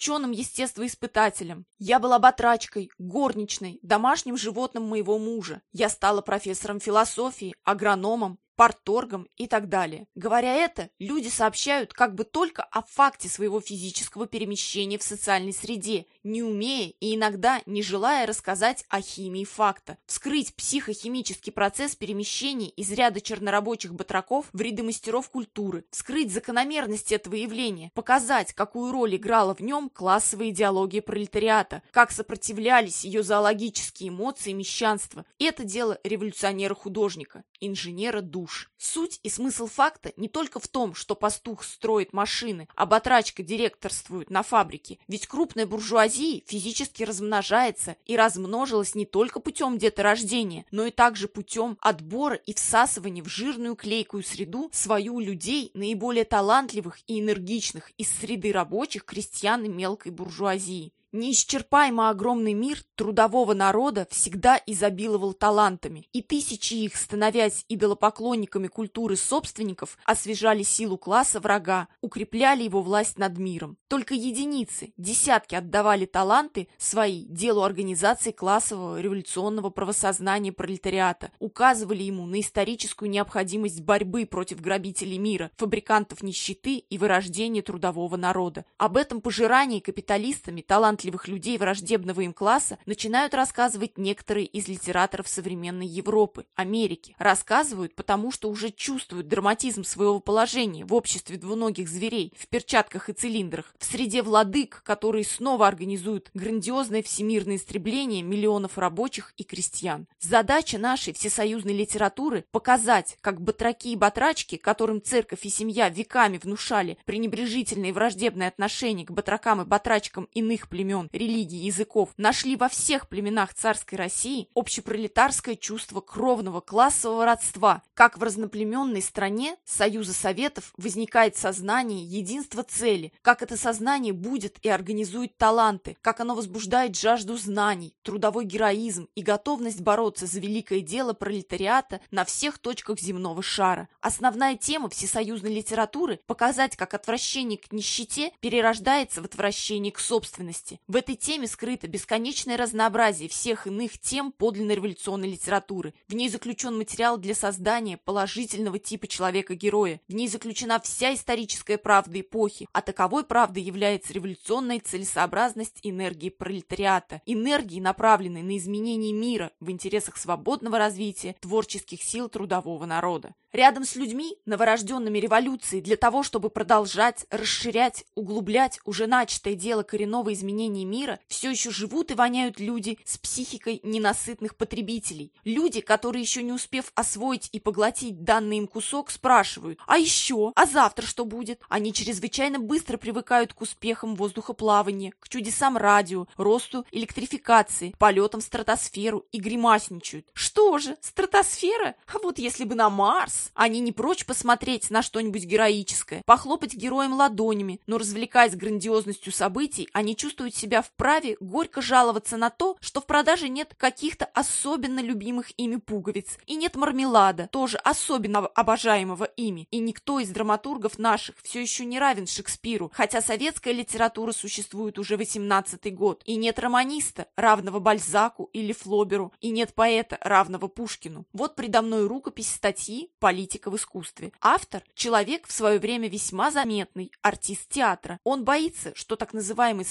ученым-естествоиспытателем. Я была батрачкой, горничной, домашним животным моего мужа. Я стала профессором философии, агрономом, парторгом и так далее». Говоря это, люди сообщают как бы только о факте своего физического перемещения в социальной среде, не умея и иногда не желая рассказать о химии факта. Вскрыть психохимический процесс перемещения из ряда чернорабочих батраков в ряды мастеров культуры, вскрыть закономерности этого явления, показать, какую роль играла в нем классовая идеология пролетариата, как сопротивлялись ее зоологические эмоции мещанства. Это дело революционера-художника, инженера душ. Суть и смысл факта не только в том, что пастух строит машины, а батрачка директорствует на фабрике, ведь крупная буржуазия физически размножается и размножилась не только путем деторождения, но и также путем отбора и всасывания в жирную клейкую среду свою людей, наиболее талантливых и энергичных из среды рабочих, крестьян и мелкой буржуазии. Неисчерпаемо огромный мир трудового народа всегда изобиловал талантами, и тысячи их, становясь идолопоклонниками культуры собственников, освежали силу класса врага, укрепляли его власть над миром. Только единицы, десятки отдавали таланты свои делу организации классового революционного правосознания пролетариата, указывали ему на историческую необходимость борьбы против грабителей мира, фабрикантов нищеты и вырождения трудового народа. Об этом пожирании капиталистами талант людей враждебного им класса начинают рассказывать некоторые из литераторов современной Европы, Америки. Рассказывают, потому что уже чувствуют драматизм своего положения в обществе двуногих зверей, в перчатках и цилиндрах, в среде владык, которые снова организуют грандиозное всемирное истребление миллионов рабочих и крестьян. Задача нашей всесоюзной литературы – показать, как батраки и батрачки, которым церковь и семья веками внушали пренебрежительное и враждебное отношение к батракам и батрачкам иных племен, религий, языков, нашли во всех племенах царской России общепролетарское чувство кровного классового родства, как в разноплеменной стране Союза Советов возникает сознание единства цели, как это сознание будет и организует таланты, как оно возбуждает жажду знаний, трудовой героизм и готовность бороться за великое дело пролетариата на всех точках земного шара. Основная тема всесоюзной литературы – показать, как отвращение к нищете перерождается в отвращение к собственности. В этой теме скрыто бесконечное разнообразие всех иных тем подлинной революционной литературы. В ней заключен материал для создания положительного типа человека-героя. В ней заключена вся историческая правда эпохи, а таковой правдой является революционная целесообразность энергии пролетариата, энергии, направленной на изменение мира в интересах свободного развития творческих сил трудового народа. Рядом с людьми, новорожденными революцией, для того, чтобы продолжать, расширять, углублять уже начатое дело коренного изменения мира, все еще живут и воняют люди с психикой ненасытных потребителей. Люди, которые, еще не успев освоить и поглотить данный им кусок, спрашивают: а еще? А завтра что будет? Они чрезвычайно быстро привыкают к успехам воздухоплавания, к чудесам радио, росту электрификации, полетам в стратосферу и гримасничают. Что же, стратосфера? А вот если бы на Марс? Они не прочь посмотреть на что-нибудь героическое, похлопать героям ладонями, но, развлекаясь грандиозностью событий, они чувствуют себя вправе горько жаловаться на то, что в продаже нет каких-то особенно любимых ими пуговиц, и нет мармелада, тоже особенно обожаемого ими, и никто из драматургов наших все еще не равен Шекспиру, хотя советская литература существует уже восемнадцатый год, и нет романиста, равного Бальзаку или Флоберу, и нет поэта, равного Пушкину. Вот предо мной рукопись статьи «Политика в искусстве». Автор – человек в свое время весьма заметный, артист театра. Он боится, что так называемый социалистический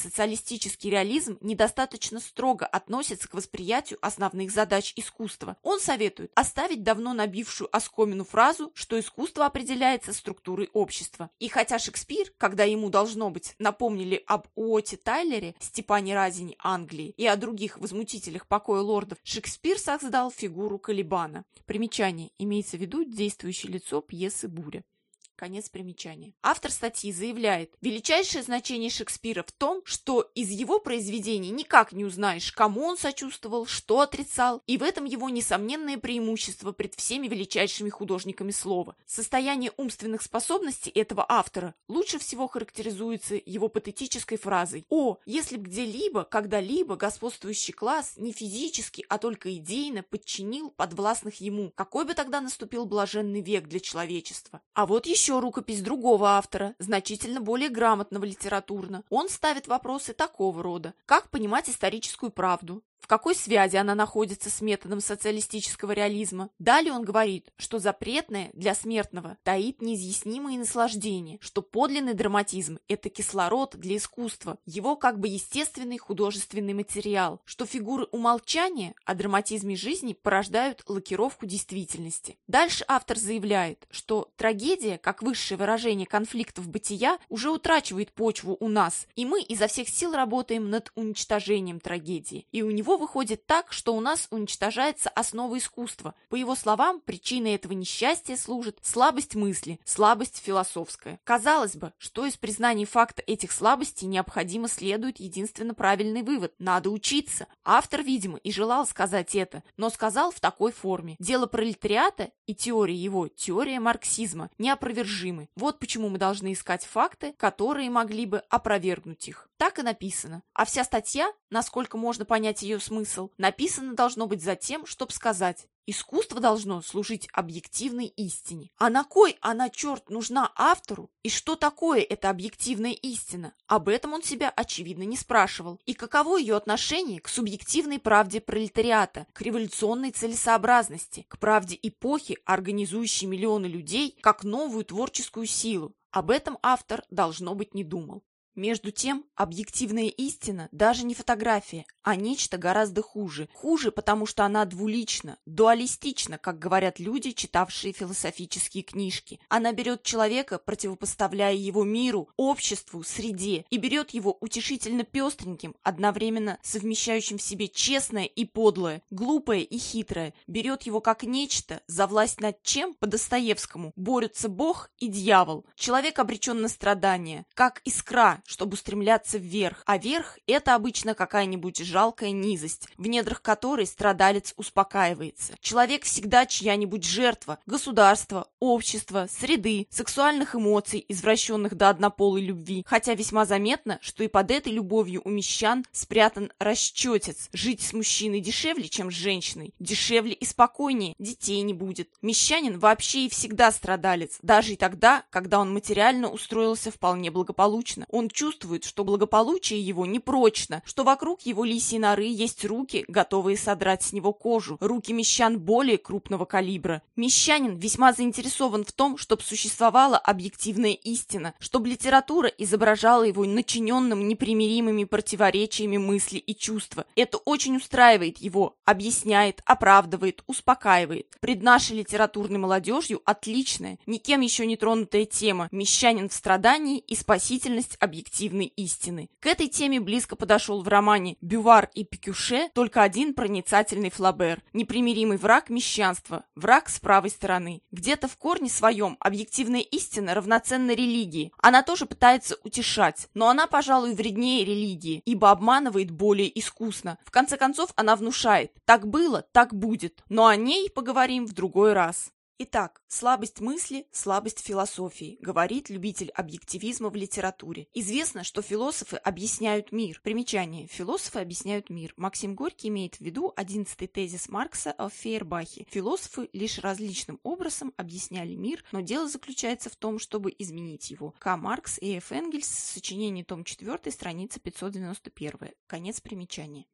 социалистический реализм недостаточно строго относится к восприятию основных задач искусства. Он советует оставить давно набившую оскомину фразу, что искусство определяется структурой общества. И хотя Шекспир, когда ему, должно быть, напомнили об Уотте Тайлере, Степане Разине Англии и о других возмутителях покоя лордов, Шекспир создал фигуру Калибана. Примечание. Имеется в виду действующее лицо пьесы «Буря». Конец примечания. Автор статьи заявляет, величайшее значение Шекспира в том, что из его произведений никак не узнаешь, кому он сочувствовал, что отрицал, и в этом его несомненное преимущество пред всеми величайшими художниками слова. Состояние умственных способностей этого автора лучше всего характеризуется его патетической фразой: «О, если б где-либо, когда-либо господствующий класс не физически, а только идейно подчинил подвластных ему, какой бы тогда наступил блаженный век для человечества». А вот еще рукопись другого автора, значительно более грамотного литературно. Он ставит вопросы такого рода: как понимать историческую правду? В какой связи она находится с методом социалистического реализма? Далее он говорит, что запретное для смертного таит неизъяснимые наслаждения, что подлинный драматизм – это кислород для искусства, его как бы естественный художественный материал, что фигуры умолчания о драматизме жизни порождают лакировку действительности. Дальше автор заявляет, что трагедия, как высшее выражение конфликтов бытия, уже утрачивает почву у нас, и мы изо всех сил работаем над уничтожением трагедии. И у него выходит так, что у нас уничтожается основа искусства. По его словам, причиной этого несчастья служит слабость мысли, слабость философская. Казалось бы, что из признаний факта этих слабостей необходимо следует единственно правильный вывод – надо учиться. Автор, видимо, и желал сказать это, но сказал в такой форме: дело пролетариата и теория его, теория марксизма, неопровержимы. Вот почему мы должны искать факты, которые могли бы опровергнуть их. Так и написано. А вся статья, насколько можно понять ее смысл, написано должно быть за тем, чтобы сказать: искусство должно служить объективной истине. А на кой она, черт, нужна автору? И что такое эта объективная истина? Об этом он себя, очевидно, не спрашивал. И каково ее отношение к субъективной правде пролетариата, к революционной целесообразности, к правде эпохи, организующей миллионы людей как новую творческую силу? Об этом автор, должно быть, не думал. Между тем, объективная истина даже не фотография, а нечто гораздо хуже. Хуже, потому что она двулична, дуалистична, как говорят люди, читавшие философические книжки. Она берет человека, противопоставляя его миру, обществу, среде, и берет его утешительно пестреньким, одновременно совмещающим в себе честное и подлое, глупое и хитрое, берет его как нечто, за власть над чем, по Достоевскому, борются Бог и дьявол. Человек обречен на страдания, как искра, чтобы устремляться вверх, а верх – это обычно какая-нибудь жалкая низость, в недрах которой страдалец успокаивается. Человек всегда чья-нибудь жертва – государство, общество, среды, сексуальных эмоций, извращенных до однополой любви, хотя весьма заметно, что и под этой любовью у мещан спрятан расчетец. Жить с мужчиной дешевле, чем с женщиной, дешевле и спокойнее, детей не будет. Мещанин вообще и всегда страдалец, даже и тогда, когда он материально устроился вполне благополучно. Он чувствует, что благополучие его непрочно, что вокруг его лисьей норы есть руки, готовые содрать с него кожу, руки мещан более крупного калибра. Мещанин весьма заинтересован в том, чтобы существовала объективная истина, чтобы литература изображала его начиненным непримиримыми противоречиями мысли и чувства. Это очень устраивает его, объясняет, оправдывает, успокаивает. Пред нашей литературной молодежью отличная, никем еще не тронутая тема «Мещанин в страдании и спасительность объективной истины». К этой теме близко подошел в романе «Бювар и Пикюше» только один проницательный Флабер, непримиримый враг мещанства, враг с правой стороны. Где-то в корне своем объективная истина равноценна религии. Она тоже пытается утешать, но она, пожалуй, вреднее религии, ибо обманывает более искусно. В конце концов, она внушает: так было, так будет, но о ней поговорим в другой раз. Итак, слабость мысли, слабость философии, говорит любитель объективизма в литературе. Известно, что философы объясняют мир. Примечание. Философы объясняют мир. Максим Горький имеет в виду одиннадцатый тезис Маркса о Фейербахе. Философы лишь различным образом объясняли мир, но дело заключается в том, чтобы изменить его. К. Маркс и Ф. Энгельс. Сочинение, том четвёртый, страница пятьсот девяносто один. Конец примечания.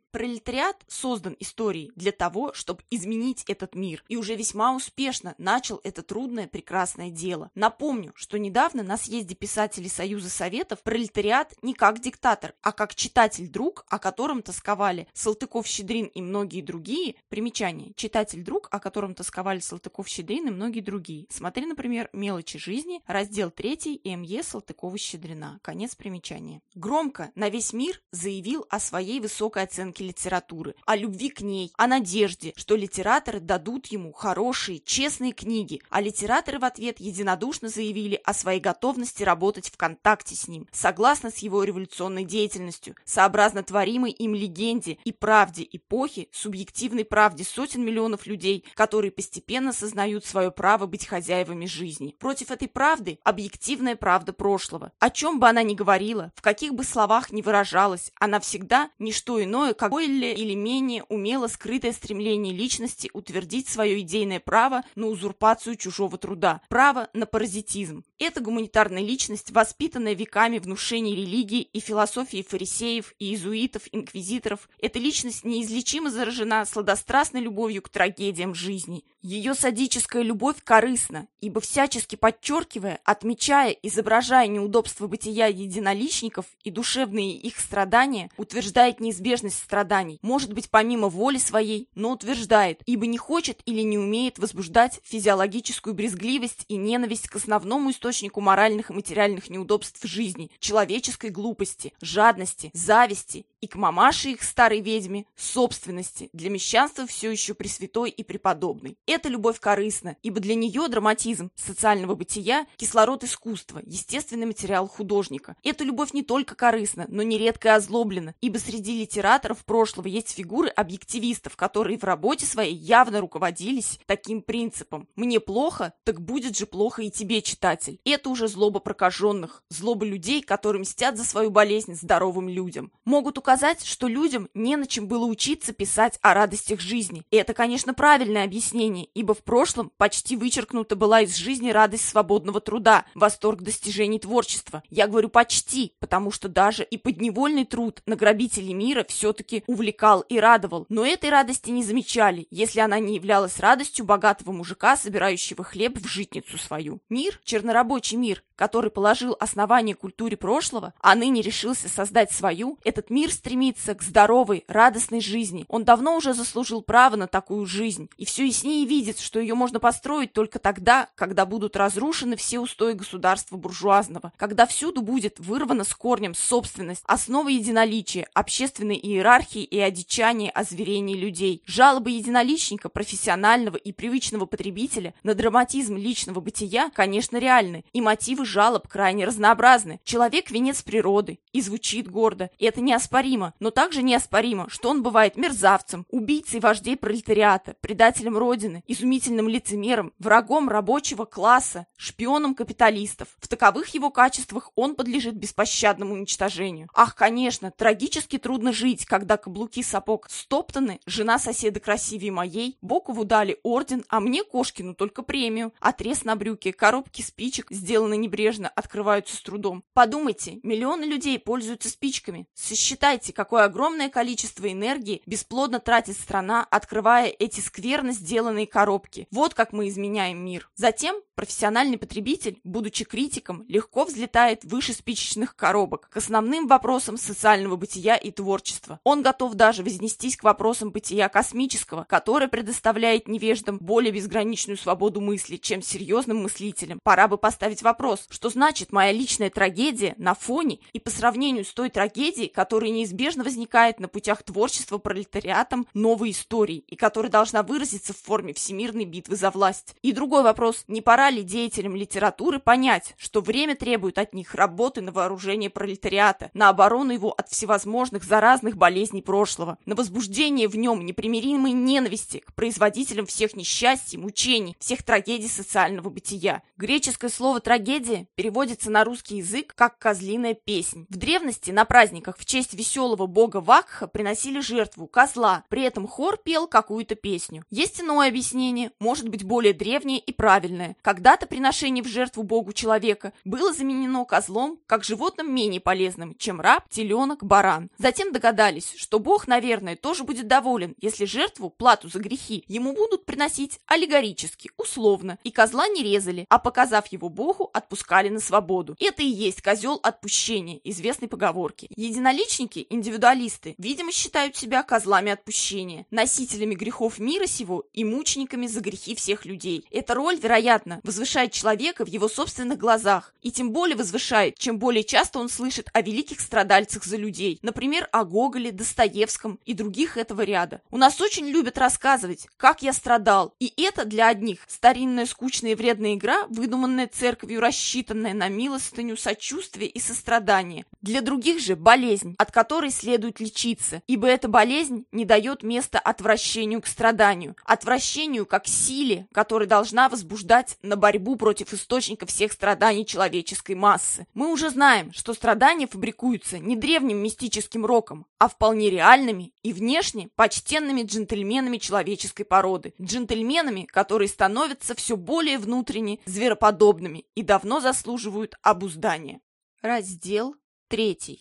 Пролетариат создан историей для того, чтобы изменить этот мир, и уже весьма успешно начал это трудное прекрасное дело. Напомню, что недавно на съезде писателей Союза Советов пролетариат не как диктатор, а как читатель-друг, о котором тосковали Салтыков-Щедрин и многие другие. Примечание. Читатель-друг, о котором тосковали Салтыков-Щедрин и многие другие. Смотри, например, «Мелочи жизни», раздел третий, М Е Салтыкова-Щедрина. Конец примечания. Громко на весь мир заявил о своей высокой оценке литературы, о любви к ней, о надежде, что литераторы дадут ему хорошие, честные книги, а литераторы в ответ единодушно заявили о своей готовности работать в контакте с ним, согласно с его революционной деятельностью, сообразно творимой им легенде и правде эпохи, субъективной правде сотен миллионов людей, которые постепенно сознают свое право быть хозяевами жизни. Против этой правды объективная правда прошлого. О чем бы она ни говорила, в каких бы словах ни выражалась, она всегда не что иное, как более или менее умело скрытое стремление личности утвердить свое идейное право на узурпацию чужого труда, право на паразитизм. Эта гуманитарная личность, воспитанная веками внушений религии и философии фарисеев, иезуитов, инквизиторов, эта личность неизлечимо заражена сладострастной любовью к трагедиям жизни. Ее садическая любовь корыстна, ибо всячески подчеркивая, отмечая, изображая неудобства бытия единоличников и душевные их страдания, утверждает неизбежность страданий, может быть, помимо воли своей, но утверждает, ибо не хочет или не умеет возбуждать физиологическую брезгливость и ненависть к основному источнику моральных и материальных неудобств жизни, человеческой глупости, жадности, зависти и к мамаше их старой ведьме собственности, для мещанства все еще пресвятой и преподобной. Эта любовь корыстна, ибо для нее драматизм социального бытия – кислород искусства, естественный материал художника. Эта любовь не только корыстна, но нередко и озлоблена, ибо среди литераторов прошлого есть фигуры объективистов, которые в работе своей явно руководились таким принципом: «Мне плохо, так будет же плохо и тебе, читатель». Это уже злоба прокаженных, злоба людей, которые мстят за свою болезнь здоровым людям. Могут указать, что людям не на чем было учиться писать о радостях жизни. И это, конечно, правильное объяснение, ибо в прошлом почти вычеркнута была из жизни радость свободного труда, восторг достижений творчества. Я говорю почти, потому что даже и подневольный труд на грабителей мира все-таки увлекал и радовал. Но этой радости не замечали, если она не являлась радостью богатого мужика, собирающего хлеб в житницу свою. Мир, чернорабочий мир, который положил основание культуре прошлого, а ныне решился создать свою, этот мир стремится к здоровой, радостной жизни. Он давно уже заслужил право на такую жизнь, и все яснее видит, что ее можно построить только тогда, когда будут разрушены все устои государства буржуазного, когда всюду будет вырвана с корнем собственность, основа единоличия, общественной иерархии и одичания, озверения людей. Жалобы единоличника, профессионального и привычного потребителя на драматизм личного бытия, конечно, реальны, и мотивы жалоб крайне разнообразны. Человек – венец природы, и звучит гордо, и это неоспоримо, но также неоспоримо, что он бывает мерзавцем, убийцей вождей пролетариата, предателем Родины, изумительным лицемером, врагом рабочего класса, шпионом капиталистов. В таковых его качествах он подлежит беспощадному уничтожению. Ах, конечно, трагически трудно жить, когда каблуки сапог стоптаны, жена соседа красивее моей, Бокову дали орден, а мне, Кошкину, только премию, отрез на брюке, коробки спичек, сделанные небрежно, открываются с трудом. Подумайте, миллионы людей пользуются спичками. Сосчитайте, какое огромное количество энергии бесплодно тратит страна, открывая эти скверно сделанные коробки. Вот как мы изменяем мир. Затем профессиональный потребитель, будучи критиком, легко взлетает выше спичечных коробок к основным вопросам социального бытия и творчества. Он готов даже вознестись к вопросам бытия космического, которое предоставляет невеждам более безграничную свободу мысли, чем серьезным мыслителям. Пора бы поставить вопрос, что значит моя личная трагедия на фоне и по сравнению с той трагедией, которая неизбежно возникает на путях творчества пролетариатом новой истории и которая должна выразиться в форме всемирной битвы за власть. И другой вопрос, не пора ли деятелям литературы понять, что время требует от них работы на вооружение пролетариата, на оборону его от всевозможных заразных болезней прошлого, на возбуждение в нем непримиримой ненависти к производителям всех несчастий, мучений, всех трагедий социального бытия. Греческое слово «трагедия» народе переводится на русский язык как «козлиная песнь». В древности на праздниках в честь веселого бога Вакха приносили жертву козла, при этом хор пел какую-то песню. Есть иное объяснение, может быть более древнее и правильное. Когда-то приношение в жертву богу человека было заменено козлом как животным менее полезным, чем раб, теленок, баран. Затем догадались, что бог, наверное, тоже будет доволен, если жертву, плату за грехи, ему будут приносить аллегорически, условно, и козла не резали, а показав его богу, отпускали на свободу. Это и есть козел отпущения, известной поговорки. Единоличники, индивидуалисты, видимо, считают себя козлами отпущения, носителями грехов мира сего и мучениками за грехи всех людей. Эта роль, вероятно, возвышает человека в его собственных глазах, и тем более возвышает, чем более часто он слышит о великих страдальцах за людей, например, о Гоголе, Достоевском и других этого ряда. У нас очень любят рассказывать, как я страдал, и это для одних старинная скучная и вредная игра, выдуманная церковью, рассчитанная на милостыню, сочувствие и сострадание. Для других же болезнь, от которой следует лечиться, ибо эта болезнь не дает места отвращению к страданию, отвращению как силе, которая должна возбуждать на борьбу против источника всех страданий человеческой массы. Мы уже знаем, что страдания фабрикуются не древним мистическим роком, а вполне реальными и внешне почтенными джентльменами человеческой породы, джентльменами, которые становятся все более внутренне звероподобными и давно заслуживают обуздания. Раздел третий.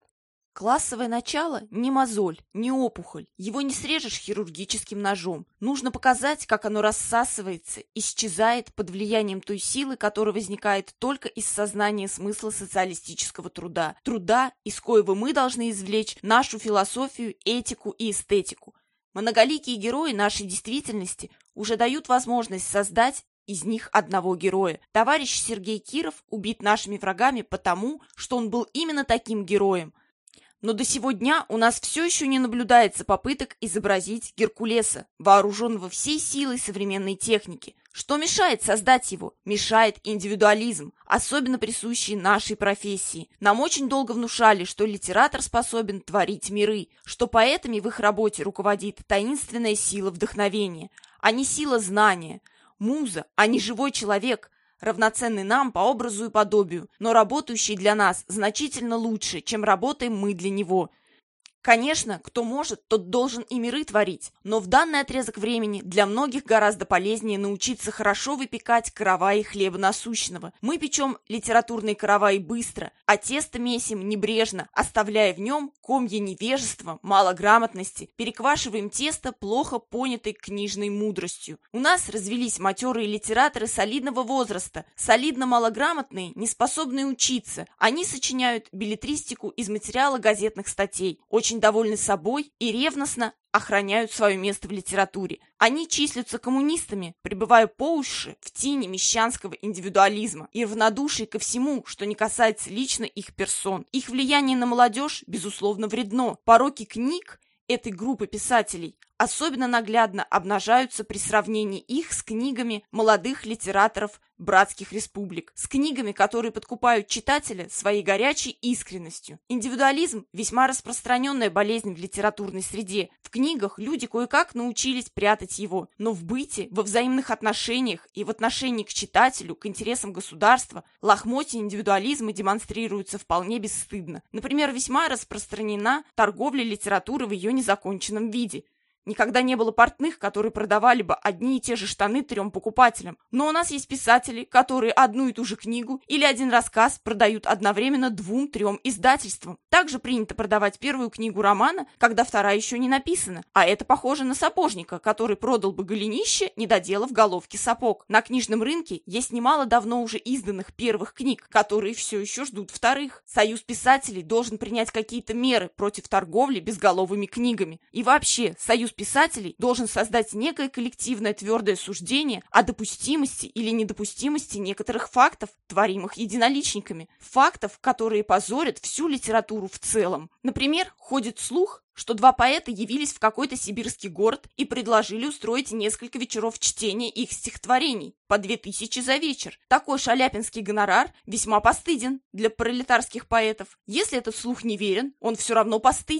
Классовое начало не мозоль, не опухоль, его не срежешь хирургическим ножом. Нужно показать, как оно рассасывается, исчезает под влиянием той силы, которая возникает только из сознания смысла социалистического труда. Труда, из коего мы должны извлечь нашу философию, этику и эстетику. Многоликие герои нашей действительности уже дают возможность создать из них одного героя. Товарищ Сергей Киров убит нашими врагами потому, что он был именно таким героем. Но до сего дня у нас все еще не наблюдается попыток изобразить Геркулеса, вооруженного всей силой современной техники. Что мешает создать его? Мешает индивидуализм, особенно присущий нашей профессии. Нам очень долго внушали, что литератор способен творить миры, что поэтами в их работе руководит таинственная сила вдохновения, а не сила знания. Муза, а не живой человек, равноценный нам по образу и подобию, но работающий для нас значительно лучше, чем работаем мы для него. Конечно, кто может, тот должен и миры творить, но в данный отрезок времени для многих гораздо полезнее научиться хорошо выпекать караваи хлеба насущного. Мы печем литературные караваи быстро, а тесто месим небрежно, оставляя в нем комья невежества, малограмотности, переквашиваем тесто плохо понятой книжной мудростью. У нас развелись матерые литераторы солидного возраста, солидно малограмотные, неспособные учиться. Они сочиняют беллетристику из материала газетных статей, очень довольны собой и ревностно охраняют свое место в литературе. Они числятся коммунистами, пребывая по уши в тени мещанского индивидуализма и равнодушие ко всему, что не касается лично их персон. Их влияние на молодежь, безусловно, вредно. Пороки книг этой группы писателей особенно наглядно обнажаются при сравнении их с книгами молодых литераторов братских республик, с книгами, которые подкупают читателя своей горячей искренностью. Индивидуализм – весьма распространенная болезнь в литературной среде. В книгах люди кое-как научились прятать его, но в быте, во взаимных отношениях и в отношении к читателю, к интересам государства, лохмотья индивидуализма демонстрируются вполне бесстыдно. Например, весьма распространена торговля литературой в ее незаконченном виде. Никогда не было портных, которые продавали бы одни и те же штаны трем покупателям. Но у нас есть писатели, которые одну и ту же книгу или один рассказ продают одновременно двум-трем издательствам. Также принято продавать первую книгу романа, когда вторая еще не написана. А это похоже на сапожника, который продал бы голенище, не доделав головки сапог. На книжном рынке есть немало давно уже изданных первых книг, которые все еще ждут вторых. Союз писателей должен принять какие-то меры против торговли безголовыми книгами. И вообще, Союз писателей должен создать некое коллективное твердое суждение о допустимости или недопустимости некоторых фактов, творимых единоличниками, фактов, которые позорят всю литературу в целом. Например, ходит слух, что два поэта явились в какой-то сибирский город и предложили устроить несколько вечеров чтения их стихотворений, по две тысячи за вечер. Такой шаляпинский гонорар весьма постыден для пролетарских поэтов. Если этот слух неверен, он все равно постыден.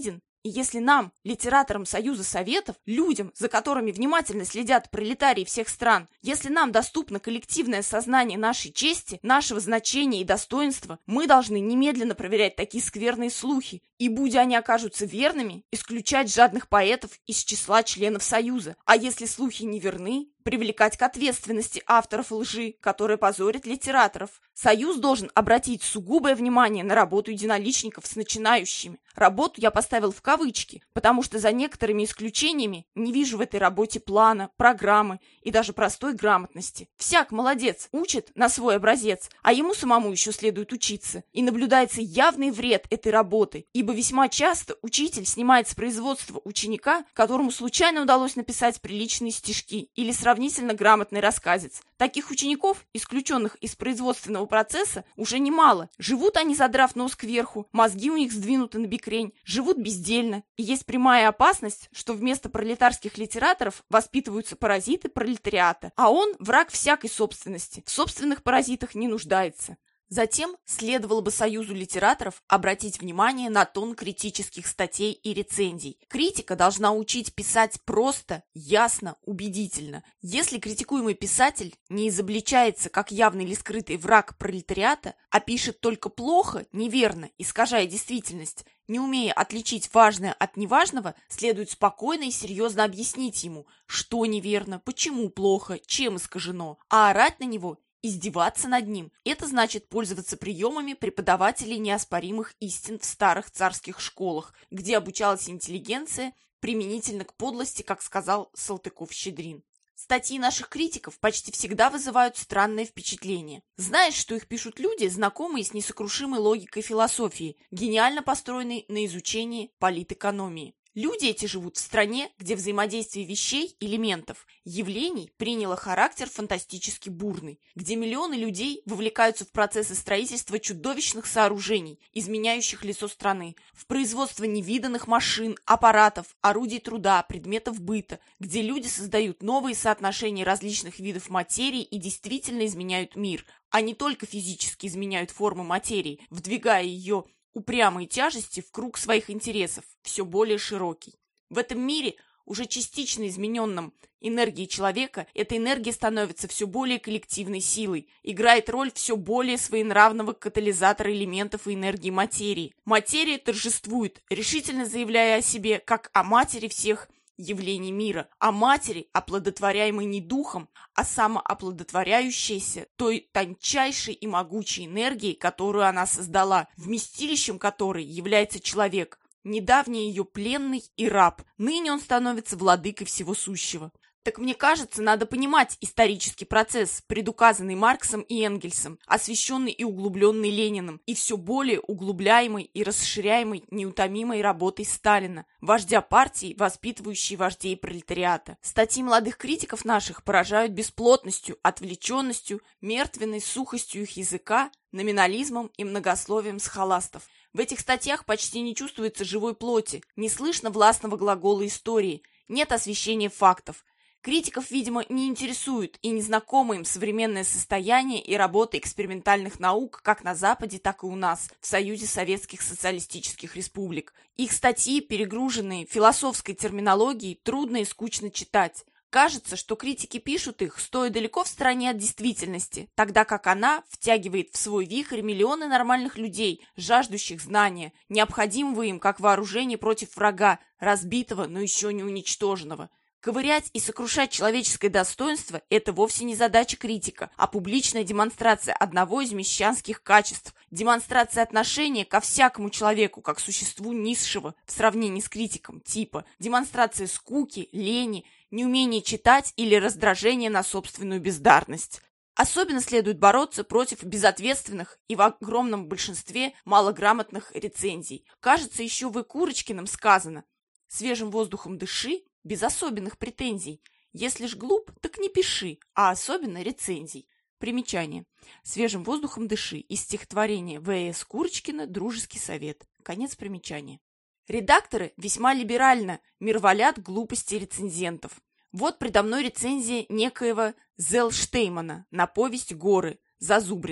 И если нам, литераторам Союза Советов, людям, за которыми внимательно следят пролетарии всех стран, если нам доступно коллективное сознание нашей чести, нашего значения и достоинства, мы должны немедленно проверять такие скверные слухи и, будь они окажутся верными, исключать жадных поэтов из числа членов Союза. А если слухи не верны, привлекать к ответственности авторов лжи, которые позорят литераторов. Союз должен обратить сугубое внимание на работу единоличников с начинающими. Работу я поставил в кавычки, потому что за некоторыми исключениями не вижу в этой работе плана, программы и даже простой грамотности. Всяк молодец, учит на свой образец, а ему самому еще следует учиться. И наблюдается явный вред этой работы, ибо весьма часто учитель снимает с производства ученика, которому случайно удалось написать приличные стишки или сравнительно грамотный рассказец. Таких учеников, исключенных из производственного процесса, уже немало. Живут они, задрав нос кверху, мозги у них сдвинуты на бекрень, живут бездельно. И есть прямая опасность, что вместо пролетарских литераторов воспитываются паразиты пролетариата, а он враг всякой собственности, в собственных паразитах не нуждается. Затем следовало бы Союзу литераторов обратить внимание на тон критических статей и рецензий. Критика должна учить писать просто, ясно, убедительно. Если критикуемый писатель не изобличается как явный или скрытый враг пролетариата, а пишет только плохо, неверно, искажая действительность, не умея отличить важное от неважного, следует спокойно и серьезно объяснить ему, что неверно, почему плохо, чем искажено, а орать на него – издеваться над ним. Это значит пользоваться приемами преподавателей неоспоримых истин в старых царских школах, где обучалась интеллигенция применительно к подлости, как сказал Салтыков-Щедрин. Статьи наших критиков почти всегда вызывают странное впечатление. Знаешь, что их пишут люди, знакомые с несокрушимой логикой философии, гениально построенной на изучении политэкономии. Люди эти живут в стране, где взаимодействие вещей, элементов, явлений приняло характер фантастически бурный, где миллионы людей вовлекаются в процессы строительства чудовищных сооружений, изменяющих лицо страны, в производство невиданных машин, аппаратов, орудий труда, предметов быта, где люди создают новые соотношения различных видов материи и действительно изменяют мир, а не только физически изменяют формы материи, вдвигая ее упрямые тяжести в круг своих интересов, все более широкий. В этом мире, уже частично измененном энергией человека, эта энергия становится все более коллективной силой, играет роль все более своенравного катализатора элементов и энергии материи. Материя торжествует, решительно заявляя о себе как о матери всех явлений мира, о матери, оплодотворяемой не духом, а самооплодотворяющейся той тончайшей и могучей энергией, которую она создала, вместилищем которой является человек, недавний ее пленный и раб, ныне он становится владыкой всего сущего. Так мне кажется, надо понимать исторический процесс, предуказанный Марксом и Энгельсом, освещенный и углубленный Лениным, и все более углубляемый и расширяемый неутомимой работой Сталина, вождя партии, воспитывающей вождей пролетариата. Статьи молодых критиков наших поражают бесплотностью, отвлеченностью, мертвенной сухостью их языка, номинализмом и многословием схоластов. В этих статьях почти не чувствуется живой плоти, не слышно властного глагола истории, нет освещения фактов. Критиков, видимо, не интересует и не знакомо им современное состояние и работа экспериментальных наук как на Западе, так и у нас, в Союзе Советских Социалистических Республик. Их статьи, перегруженные философской терминологией, трудно и скучно читать. Кажется, что критики пишут их, стоя далеко в стороне от действительности, тогда как она втягивает в свой вихрь миллионы нормальных людей, жаждущих знания, необходимого им как вооружение против врага, разбитого, но еще не уничтоженного. Ковырять и сокрушать человеческое достоинство – это вовсе не задача критика, а публичная демонстрация одного из мещанских качеств, демонстрация отношения ко всякому человеку как существу низшего в сравнении с критиком типа, демонстрация скуки, лени, неумение читать или раздражение на собственную бездарность. Особенно следует бороться против безответственных и в огромном большинстве малограмотных рецензий. Кажется, еще в Курочкиным сказано «Свежим воздухом дыши, без особенных претензий. Если ж глуп, так не пиши, а особенно рецензий». Примечание. «Свежим воздухом дыши» из стихотворения В С Курочкина «Дружеский совет». Конец примечания. Редакторы весьма либерально мирволят глупости рецензентов. Вот предо мной рецензия некоего Зелштеймана на повесть «Горы» Зазубрина.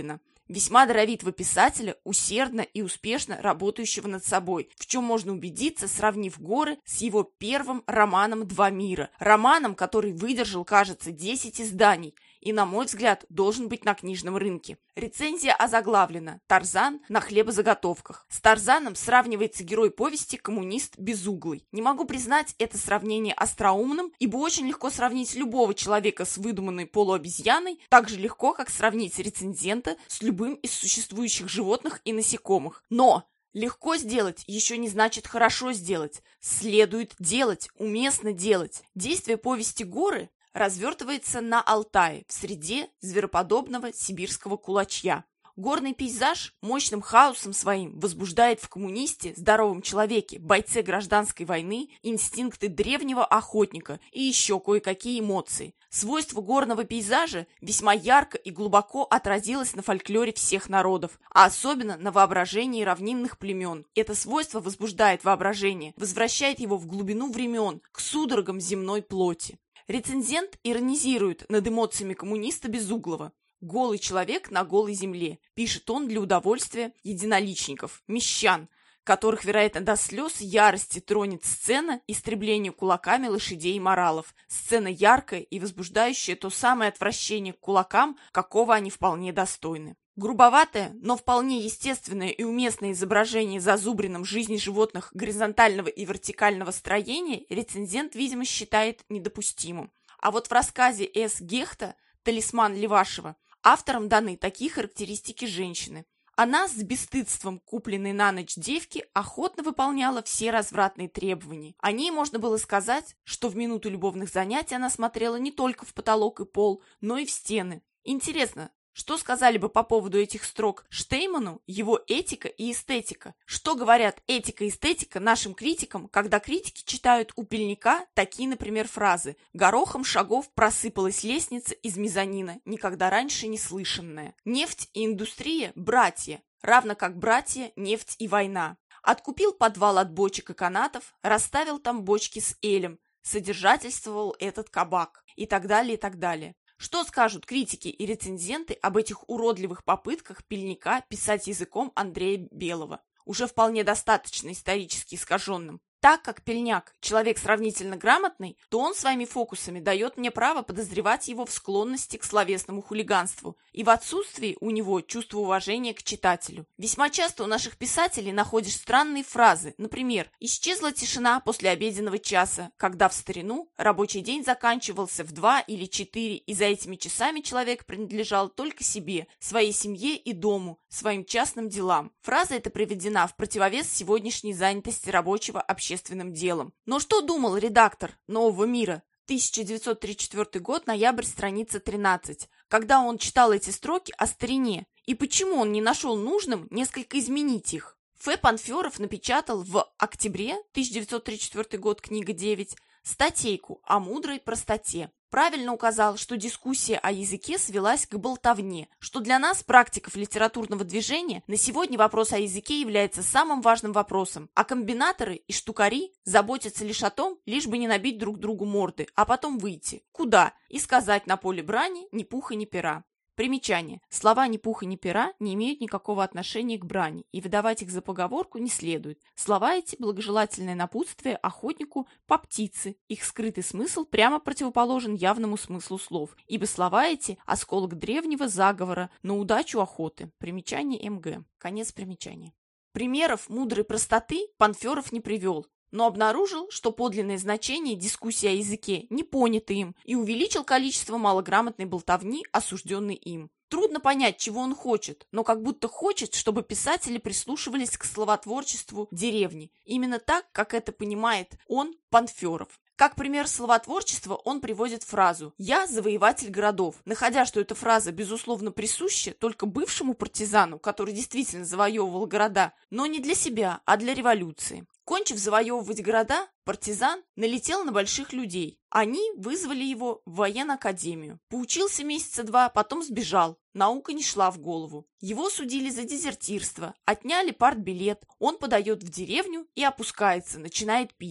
весьма даровитого писателя, усердно и успешно работающего над собой, в чем можно убедиться, сравнив «Горы» с его первым романом «Два мира», романом, который выдержал, кажется, десять изданий и, на мой взгляд, должен быть на книжном рынке. Рецензия озаглавлена «Тарзан на хлебозаготовках». С Тарзаном сравнивается герой повести коммунист Безуглый. Не могу признать это сравнение остроумным, ибо очень легко сравнить любого человека с выдуманной полуобезьяной, так же легко, как сравнить рецензента с любым из существующих животных и насекомых. Но легко сделать еще не значит хорошо сделать. Следует делать, уместно делать. Действие повести «Горы» развертывается на Алтае, в среде звероподобного сибирского кулачья. Горный пейзаж мощным хаосом своим возбуждает в коммунисте, здоровом человеке, бойце гражданской войны, инстинкты древнего охотника и еще кое-какие эмоции. Свойство горного пейзажа весьма ярко и глубоко отразилось на фольклоре всех народов, а особенно на воображении равнинных племен. Это свойство возбуждает воображение, возвращает его в глубину времен, к судорогам земной плоти. Рецензент иронизирует над эмоциями коммуниста Безуглого. «Голый человек на голой земле», пишет он для удовольствия единоличников, мещан, которых, вероятно, до слез ярости тронет сцена истребления кулаками лошадей и моралов, сцена яркая и возбуждающая то самое отвращение к кулакам, какого они вполне достойны. Грубоватое, но вполне естественное и уместное изображение зазубрином жизни животных горизонтального и вертикального строения рецензент, видимо, считает недопустимым. А вот в рассказе С. Гехта «Талисман Левашева» авторам даны такие характеристики женщины. Она с бесстыдством купленной на ночь девки охотно выполняла все развратные требования. О ней можно было сказать, что в минуту любовных занятий она смотрела не только в потолок и пол, но и в стены. Интересно, что сказали бы по поводу этих строк Штейману его этика и эстетика? Что говорят этика и эстетика нашим критикам, когда критики читают у Пельника такие, например, фразы «Горохом шагов просыпалась лестница из мезонина, никогда раньше не слышанная». Нефть и индустрия – братья, равно как братья нефть и война. Откупил подвал от бочек и канатов, расставил там бочки с элем, содержательствовал этот кабак и так далее, и так далее. Что скажут критики и рецензенты об этих уродливых попытках Пельника писать языком Андрея Белого, уже вполне достаточно исторически искаженным? Так как Пельняк – человек сравнительно грамотный, то он своими фокусами дает мне право подозревать его в склонности к словесному хулиганству и в отсутствии у него чувства уважения к читателю. Весьма часто у наших писателей находишь странные фразы, например, «Исчезла тишина после обеденного часа, когда в старину рабочий день заканчивался в два или четыре, и за этими часами человек принадлежал только себе, своей семье и дому, своим частным делам». Фраза эта приведена в противовес сегодняшней занятости рабочего общественного делом. Но что думал редактор «Нового мира»? тысяча девятьсот тридцать четвёртый год, ноябрь, страница тринадцать, когда он читал эти строки о старине, и почему он не нашел нужным несколько изменить их? Ф. Панферов напечатал в октябре тысяча девятьсот тридцать четвёртый год, книга девять, статейку о мудрой простоте. Правильно указал, что дискуссия о языке свелась к болтовне, что для нас, практиков литературного движения, на сегодня вопрос о языке является самым важным вопросом, а комбинаторы и штукари заботятся лишь о том, лишь бы не набить друг другу морды, а потом выйти. Куда? И сказать на поле брани ни пуха, ни пера. Примечание. Слова «ни пуха, ни пера» не имеют никакого отношения к брани, и выдавать их за поговорку не следует. Слова эти – благожелательное напутствие охотнику по птице. Их скрытый смысл прямо противоположен явному смыслу слов, ибо слова эти – осколок древнего заговора на удачу охоты. Примечание эм гэ. Конец примечания. Примеров мудрой простоты Панферов не привел, но обнаружил, что подлинное значение дискуссии о языке не понято им и увеличил количество малограмотной болтовни, осужденной им. Трудно понять, чего он хочет, но как будто хочет, чтобы писатели прислушивались к словотворчеству деревни, именно так, как это понимает он, Панферов. Как пример словотворчества он приводит фразу «Я завоеватель городов», находя, что эта фраза, безусловно, присуща только бывшему партизану, который действительно завоевывал города, но не для себя, а для революции. Кончив завоевывать города, партизан налетел на больших людей. Они вызвали его в военную академию. Поучился месяца два, потом сбежал. Наука не шла в голову. Его судили за дезертирство, отняли партбилет. Он подает в деревню и опускается, начинает пить.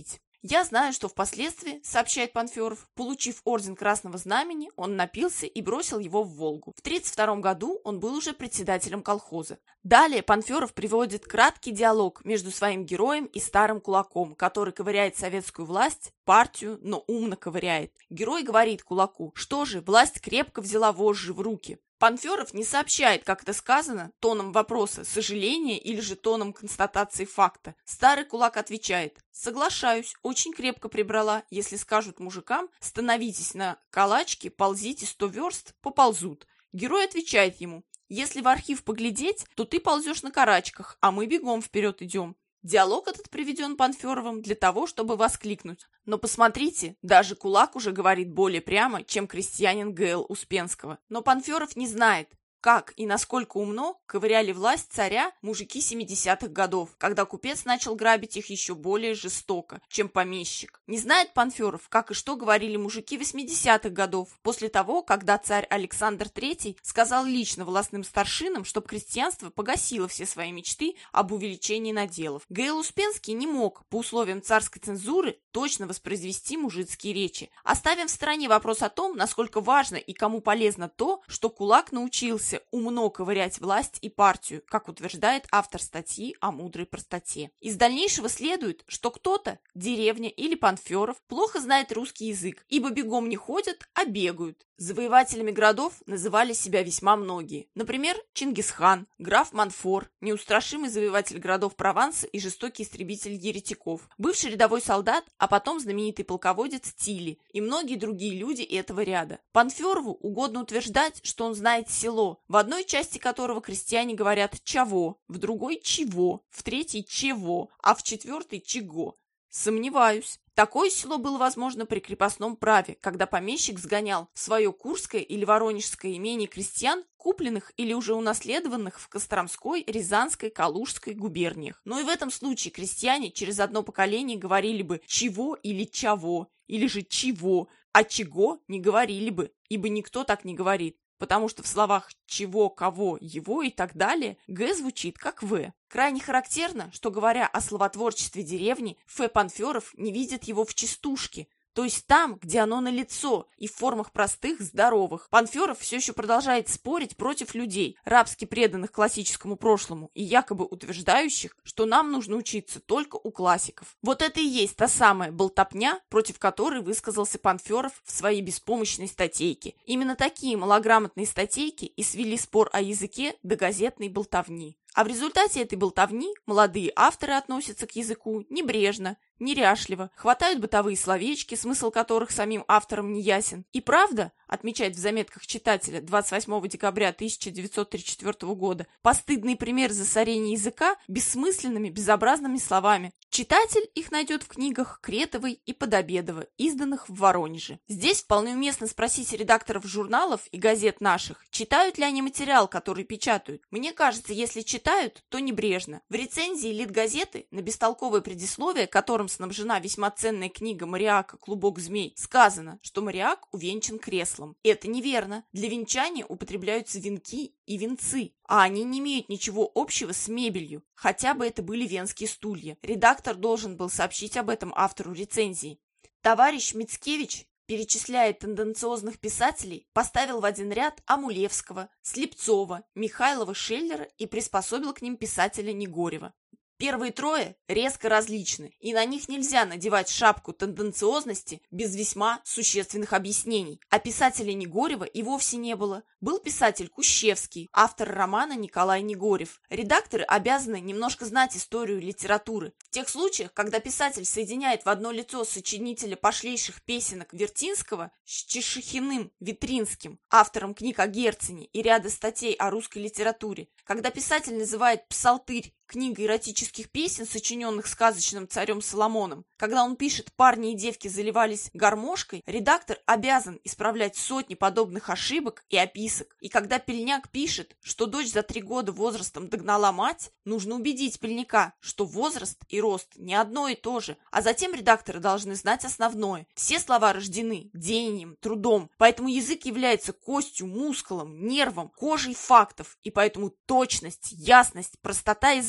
Я знаю, что впоследствии, сообщает Панферов, получив орден Красного Знамени, он напился и бросил его в Волгу. В тридцать втором году он был уже председателем колхоза. Далее Панферов приводит краткий диалог между своим героем и старым кулаком, который ковыряет советскую власть, партию, но умно ковыряет. Герой говорит кулаку: что же, власть крепко взяла вожжи в руки. Панферов не сообщает, как это сказано, тоном вопроса, сожаления или же тоном констатации факта. Старый кулак отвечает: соглашаюсь, очень крепко прибрала. Если скажут мужикам: становитесь на калачки, ползите сто верст, поползут. Герой отвечает ему: если в архив поглядеть, то ты ползешь на карачках, а мы бегом вперед идем. Диалог этот приведен Панферовым для того, чтобы воскликнуть: но посмотрите, даже кулак уже говорит более прямо, чем крестьянин Г Л Успенского. Но Панферов не знает, как и насколько умно ковыряли власть царя мужики семидесятых годов, когда купец начал грабить их еще более жестоко, чем помещик. Не знает Панферов, как и что говорили мужики восьмидесятых годов, после того, когда царь Александр Третий сказал лично властным старшинам, чтобы крестьянство погасило все свои мечты об увеличении наделов. Г Л Успенский не мог, по условиям царской цензуры, точно воспроизвести мужицкие речи. Оставим в стороне вопрос о том, насколько важно и кому полезно то, что кулак научился умно ковырять власть и партию, как утверждает автор статьи о мудрой простоте. Из дальнейшего следует, что кто-то, деревня или Панферов, плохо знает русский язык, ибо бегом не ходят, а бегают. Завоевателями городов называли себя весьма многие. Например, Чингисхан, граф Монфор, неустрашимый завоеватель городов Прованса и жестокий истребитель еретиков, бывший рядовой солдат, а потом знаменитый полководец Тилли и многие другие люди этого ряда. Панферову угодно утверждать, что он знает село, в одной части которого крестьяне говорят «чаво», в другой «чего», в третьей «чего», а в четвертой «чего». Сомневаюсь. Такое село было возможно при крепостном праве, когда помещик сгонял в свое Курское или Воронежское имение крестьян, купленных или уже унаследованных в Костромской, Рязанской, Калужской губерниях. Но и в этом случае крестьяне через одно поколение говорили бы «чего» или «чаво», или же «чего», а «чего» не говорили бы, ибо никто так не говорит. Потому что в словах «чего», «кого», «его» и так далее «г» звучит как «в». Крайне характерно, что, говоря о словотворчестве деревни, Ф. Панферов не видит его в частушке, то есть там, где оно налицо и в формах простых, здоровых. Панферов все еще продолжает спорить против людей, рабски преданных классическому прошлому и якобы утверждающих, что нам нужно учиться только у классиков. Вот это и есть та самая болтопня, против которой высказался Панферов в своей беспомощной статейке. Именно такие малограмотные статейки и свели спор о языке до газетной болтовни. А в результате этой болтовни молодые авторы относятся к языку небрежно, неряшливо, хватают бытовые словечки, смысл которых самим авторам не ясен. И правда, отмечает в заметках читателя двадцать восьмого декабря тысяча девятьсот тридцать четвёртого года, постыдный пример засорения языка бессмысленными, безобразными словами. Читатель их найдет в книгах Кретовой и Подобедова, изданных в Воронеже. Здесь вполне уместно спросить редакторов журналов и газет наших, читают ли они материал, который печатают. Мне кажется, если читают, то небрежно. В рецензии Литгазеты на бестолковое предисловие, которым снабжена весьма ценная книга Мариака «Клубок змей», сказано, что Мариак увенчан креслом. Это неверно. Для венчания употребляются венки и венцы, а они не имеют ничего общего с мебелью, хотя бы это были венские стулья. Редактор должен был сообщить об этом автору рецензии. Товарищ Мицкевич, перечисляя тенденциозных писателей, поставил в один ряд Амулевского, Слепцова, Михайлова, Шеллера и приспособил к ним писателя Негорева. Первые трое резко различны, и на них нельзя надевать шапку тенденциозности без весьма существенных объяснений. А писателя Негорева и вовсе не было. Был писатель Кущевский, автор романа Николай Негорев. Редакторы обязаны немножко знать историю литературы. В тех случаях, когда писатель соединяет в одно лицо сочинителя пошлейших песенок Вертинского с Чешихиным Витринским, автором книг о Герцене и ряда статей о русской литературе, когда писатель называет псалтырь книга эротических песен, сочиненных сказочным царем Соломоном, когда он пишет «Парни и девки заливались гармошкой», редактор обязан исправлять сотни подобных ошибок и описок. И когда Пельняк пишет, что дочь за три года возрастом догнала мать, нужно убедить Пельняка, что возраст и рост не одно и то же. А затем редакторы должны знать основное. Все слова рождены деянием, трудом, поэтому язык является костью, мускулом, нервом, кожей фактов, и поэтому точность, ясность, простота языка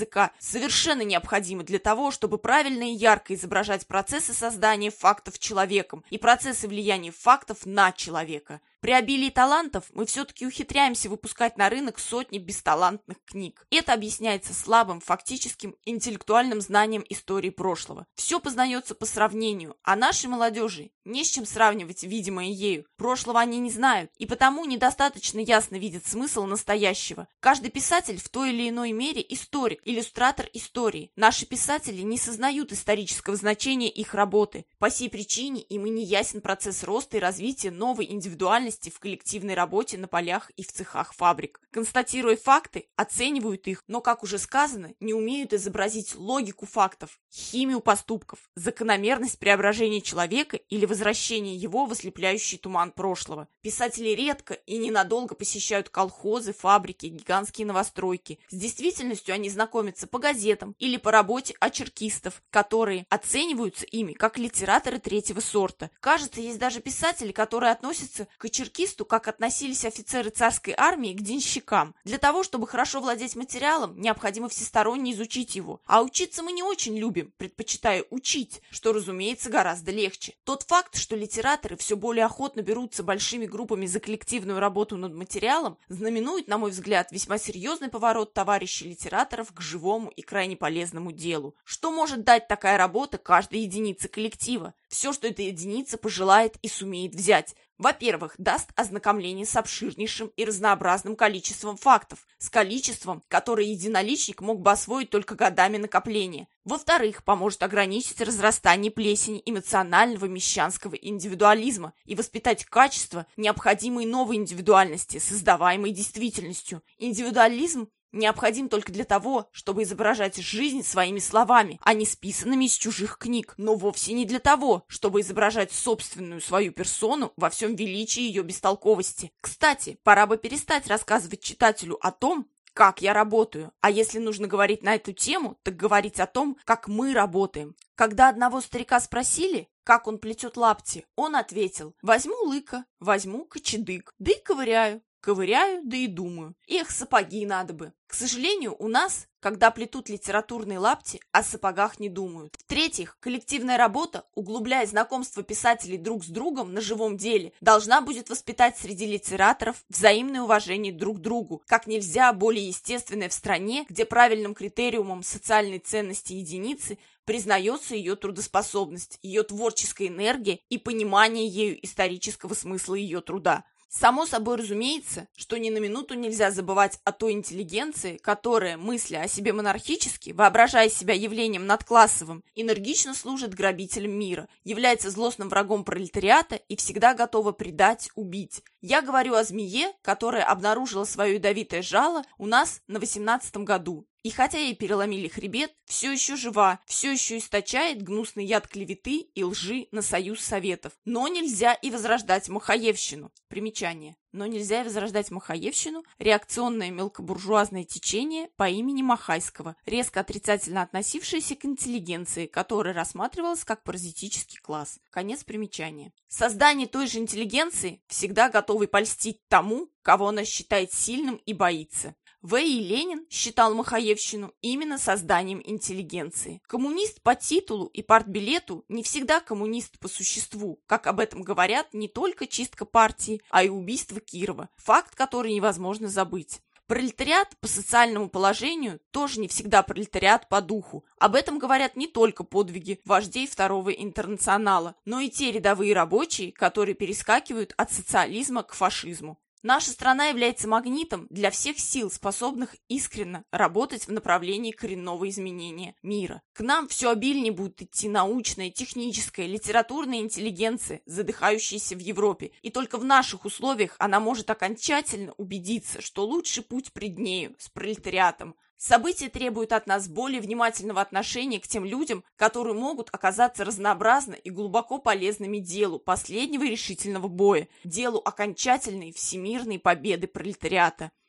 языка совершенно необходимы для того, чтобы правильно и ярко изображать процессы создания фактов человеком и процессы влияния фактов на человека. При обилии талантов мы все-таки ухитряемся выпускать на рынок сотни бесталантных книг. Это объясняется слабым фактическим интеллектуальным знанием истории прошлого. Все познается по сравнению, а нашей молодежи не с чем сравнивать видимое ею. Прошлого они не знают, и потому недостаточно ясно видят смысл настоящего. Каждый писатель в той или иной мере историк, иллюстратор истории. Наши писатели не сознают исторического значения их работы. По сей причине им и не ясен процесс роста и развития новой индивидуальности в коллективной работе на полях и в цехах фабрик. Констатируя факты, оценивают их, но, как уже сказано, не умеют изобразить логику фактов, химию поступков, закономерность преображения человека или возвращение его в ослепляющий туман прошлого. Писатели редко и ненадолго посещают колхозы, фабрики, гигантские новостройки. С действительностью они знакомятся по газетам или по работе очеркистов, которые оцениваются ими как литераторы третьего сорта. Кажется, есть даже писатели, которые относятся к очеркисту, как относились офицеры царской армии к денщикам. Для того, чтобы хорошо владеть материалом, необходимо всесторонне изучить его. А учиться мы не очень любим, предпочитая учить, что, разумеется, гораздо легче. Тот факт, что литераторы все более охотно берутся большими группами за коллективную работу над материалом, знаменует, на мой взгляд, весьма серьезный поворот товарищей литераторов к живому и крайне полезному делу. Что может дать такая работа каждой единице коллектива? Все, что эта единица пожелает и сумеет взять. Во-первых, даст ознакомление с обширнейшим и разнообразным количеством фактов, с количеством, которое единоличник мог бы освоить только годами накопления. Во-вторых, поможет ограничить разрастание плесени эмоционального мещанского индивидуализма и воспитать качества, необходимые новой индивидуальности, создаваемой действительностью. Индивидуализм необходим только для того, чтобы изображать жизнь своими словами, а не списанными из чужих книг, но вовсе не для того, чтобы изображать собственную свою персону во всем величии ее бестолковости. Кстати, пора бы перестать рассказывать читателю о том, как я работаю, а если нужно говорить на эту тему, так говорить о том, как мы работаем. Когда одного старика спросили, как он плетет лапти, он ответил: возьму лыка, возьму кочедык, да и ковыряю. Ковыряю, да и думаю. Эх, сапоги надо бы. К сожалению, у нас, когда плетут литературные лапти, о сапогах не думают. В-третьих, коллективная работа, углубляя знакомство писателей друг с другом на живом деле, должна будет воспитать среди литераторов взаимное уважение друг к другу, как нельзя более естественное в стране, где правильным критериумом социальной ценности единицы признается ее трудоспособность, ее творческая энергия и понимание ею исторического смысла ее труда. Само собой разумеется, что ни на минуту нельзя забывать о той интеллигенции, которая, мысля о себе монархически, воображая себя явлением надклассовым, энергично служит грабителям мира, является злостным врагом пролетариата и всегда готова предать, убить. Я говорю о змее, которая обнаружила свое ядовитое жало у нас на восемнадцатом году. И хотя ей переломили хребет, все еще жива, все еще источает гнусный яд клеветы и лжи на союз советов. Но нельзя и возрождать махаевщину. Примечание. Но нельзя и возрождать махаевщину – реакционное мелкобуржуазное течение по имени Махайского, резко отрицательно относившееся к интеллигенции, которая рассматривалась как паразитический класс. Конец примечания. Создание той же интеллигенции, всегда готовой польстить тому, кого она считает сильным и боится. В. И. Ленин считал махаевщину именно созданием интеллигенции. Коммунист по титулу и партбилету не всегда коммунист по существу, как об этом говорят не только чистка партии, а и убийство Кирова, факт, который невозможно забыть. Пролетариат по социальному положению тоже не всегда пролетариат по духу. Об этом говорят не только подвиги вождей Второго интернационала, но и те рядовые рабочие, которые перескакивают от социализма к фашизму. Наша страна является магнитом для всех сил, способных искренно работать в направлении коренного изменения мира. К нам все обильнее будет идти научная, техническая, литературная интеллигенция, задыхающаяся в Европе, и только в наших условиях она может окончательно убедиться, что лучший путь пред нею с пролетариатом. События требуют от нас более внимательного отношения к тем людям, которые могут оказаться разнообразно и глубоко полезными делу последнего и решительного боя, делу окончательной всемирной победы пролетариата.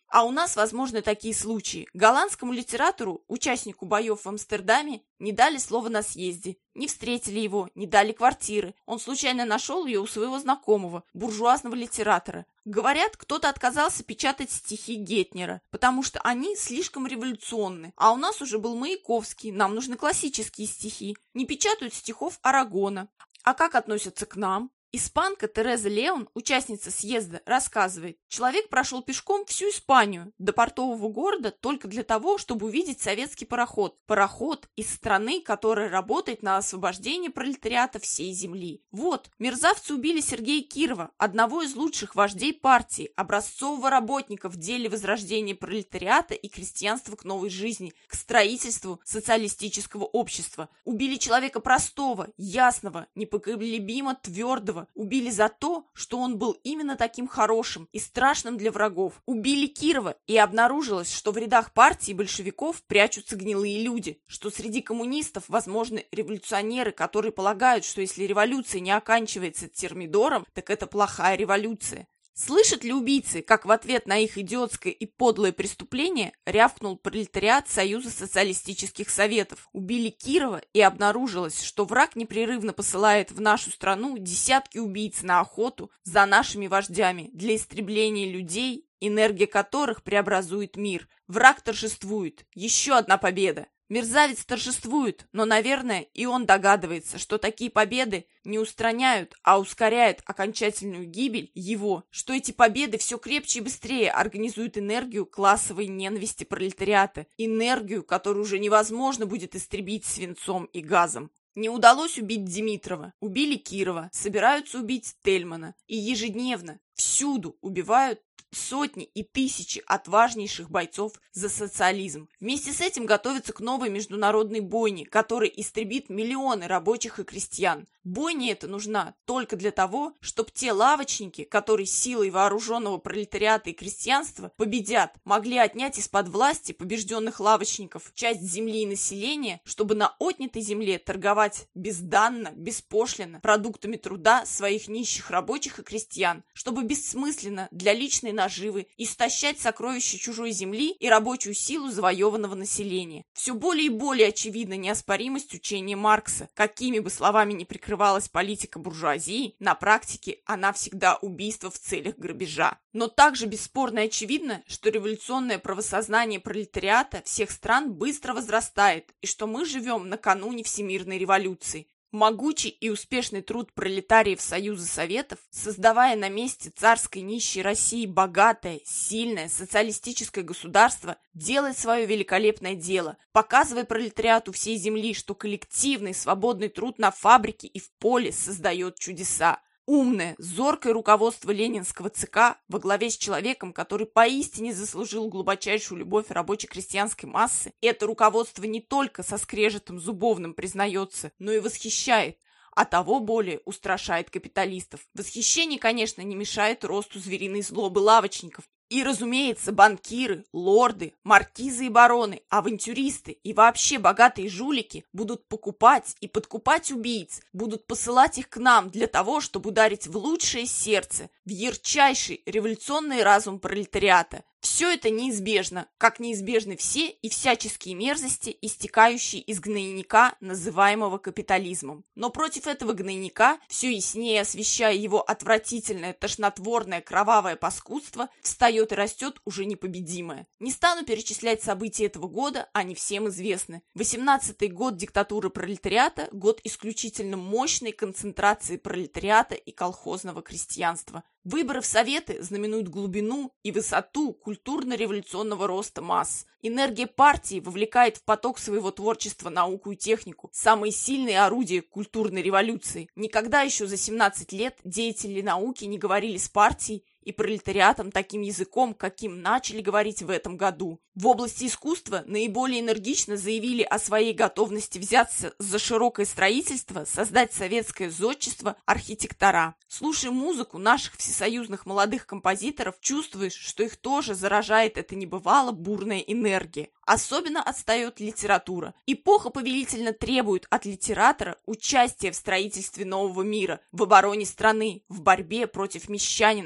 А у нас возможны такие случаи. Голландскому литератору, участнику боев в Амстердаме, не дали слова на съезде, не встретили его, не дали квартиры. Он случайно нашел ее у своего знакомого, буржуазного литератора. Говорят, кто-то отказался печатать стихи Гетнера, потому что они слишком революционны. А у нас уже был Маяковский, нам нужны классические стихи. Не печатают стихов Арагона. А как относятся к нам? Испанка Тереза Леон, участница съезда, рассказывает, человек прошел пешком всю Испанию до портового города только для того, чтобы увидеть советский пароход. Пароход из страны, которая работает на освобождение пролетариата всей земли. Вот, мерзавцы убили Сергея Кирова, одного из лучших вождей партии, образцового работника в деле возрождения пролетариата и крестьянства к новой жизни, к строительству социалистического общества. Убили человека простого, ясного, непоколебимо твердого, убили за то, что он был именно таким хорошим и страшным для врагов. Убили Кирова, и обнаружилось, что в рядах партии большевиков прячутся гнилые люди, что среди коммунистов возможны революционеры, которые полагают, что если революция не оканчивается термидором, так это плохая революция. Слышат ли убийцы, как в ответ на их идиотское и подлое преступление рявкнул пролетариат Союза социалистических советов? Убили Кирова, и обнаружилось, что враг непрерывно посылает в нашу страну десятки убийц на охоту за нашими вождями для истребления людей, энергия которых преобразует мир. Враг торжествует. Еще одна победа. Мерзавец торжествует, но, наверное, и он догадывается, что такие победы не устраняют, а ускоряют окончательную гибель его, что эти победы все крепче и быстрее организуют энергию классовой ненависти пролетариата, энергию, которую уже невозможно будет истребить свинцом и газом. Не удалось убить Димитрова, убили Кирова, собираются убить Тельмана, и ежедневно, всюду убивают сотни и тысячи отважнейших бойцов за социализм. Вместе с этим готовятся к новой международной бойне, которая истребит миллионы рабочих и крестьян. Бойня эта нужна только для того, чтобы те лавочники, которые силой вооруженного пролетариата и крестьянства победят, могли отнять из-под власти побежденных лавочников часть земли и населения, чтобы на отнятой земле торговать безданно, беспошлино продуктами труда своих нищих рабочих и крестьян, чтобы бессмысленно для личной наживы истощать сокровища чужой земли и рабочую силу завоеванного населения. Все более и более очевидна неоспоримость учения Маркса. Какими бы словами ни прикрывалась политика буржуазии, на практике она всегда убийство в целях грабежа. Но также бесспорно очевидно, что революционное правосознание пролетариата всех стран быстро возрастает и что мы живем накануне Всемирной революции. Могучий и успешный труд пролетариев Союза Советов, создавая на месте царской нищей России богатое, сильное социалистическое государство, делает свое великолепное дело, показывая пролетариату всей земли, что коллективный свободный труд на фабрике и в поле создает чудеса. Умное, зоркое руководство ленинского ЦК во главе с человеком, который поистине заслужил глубочайшую любовь рабоче-крестьянской массы, это руководство не только со скрежетом зубовным признается, но и восхищает, а того более устрашает капиталистов. Восхищение, конечно, не мешает росту звериной злобы лавочников. И, разумеется, банкиры, лорды, маркизы и бароны, авантюристы и вообще богатые жулики будут покупать и подкупать убийц, будут посылать их к нам для того, чтобы ударить в лучшее сердце, в ярчайший революционный разум пролетариата. Все это неизбежно, как неизбежны все и всяческие мерзости, истекающие из гнойника, называемого капитализмом. Но против этого гнойника, все яснее освещая его отвратительное, тошнотворное, кровавое паскудство, встает и растет уже непобедимое. Не стану перечислять события этого года, они всем известны. восемнадцатый год диктатуры пролетариата, год исключительно мощной концентрации пролетариата и колхозного крестьянства. Выборы в Советы знаменуют глубину и высоту культурно-революционного роста масс. Энергия партии вовлекает в поток своего творчества науку и технику, самые сильные орудия культурной революции. Никогда еще за семнадцать лет деятели науки не говорили с партией и пролетариатом таким языком, каким начали говорить в этом году. В области искусства наиболее энергично заявили о своей готовности взяться за широкое строительство, создать советское зодчество архитектора. Слушая музыку наших всесоюзных молодых композиторов, чувствуешь, что их тоже заражает эта небывало бурная энергия. Особенно отстает литература. Эпоха повелительно требует от литератора участия в строительстве нового мира, в обороне страны, в борьбе против мещанина, который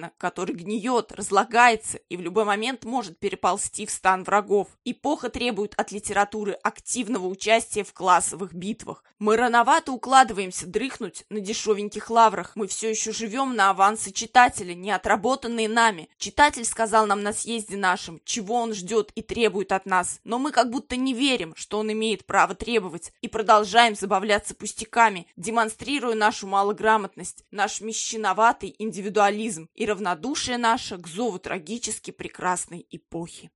который гниет, разлагается и в любой момент может переползти в стан врагов. Эпоха требует от литературы активного участия в классовых битвах. Мы рановато укладываемся дрыхнуть на дешевеньких лаврах. Мы все еще живем на авансы читателя, не отработанные нами. Читатель сказал нам на съезде нашем, чего он ждет и требует от нас. Но мы как будто не верим, что он имеет право требовать, и продолжаем забавляться пустяками, демонстрируя нашу малограмотность, наш мещановатый индивидуализм и равнодушие наше к зову трагически прекрасной эпохи.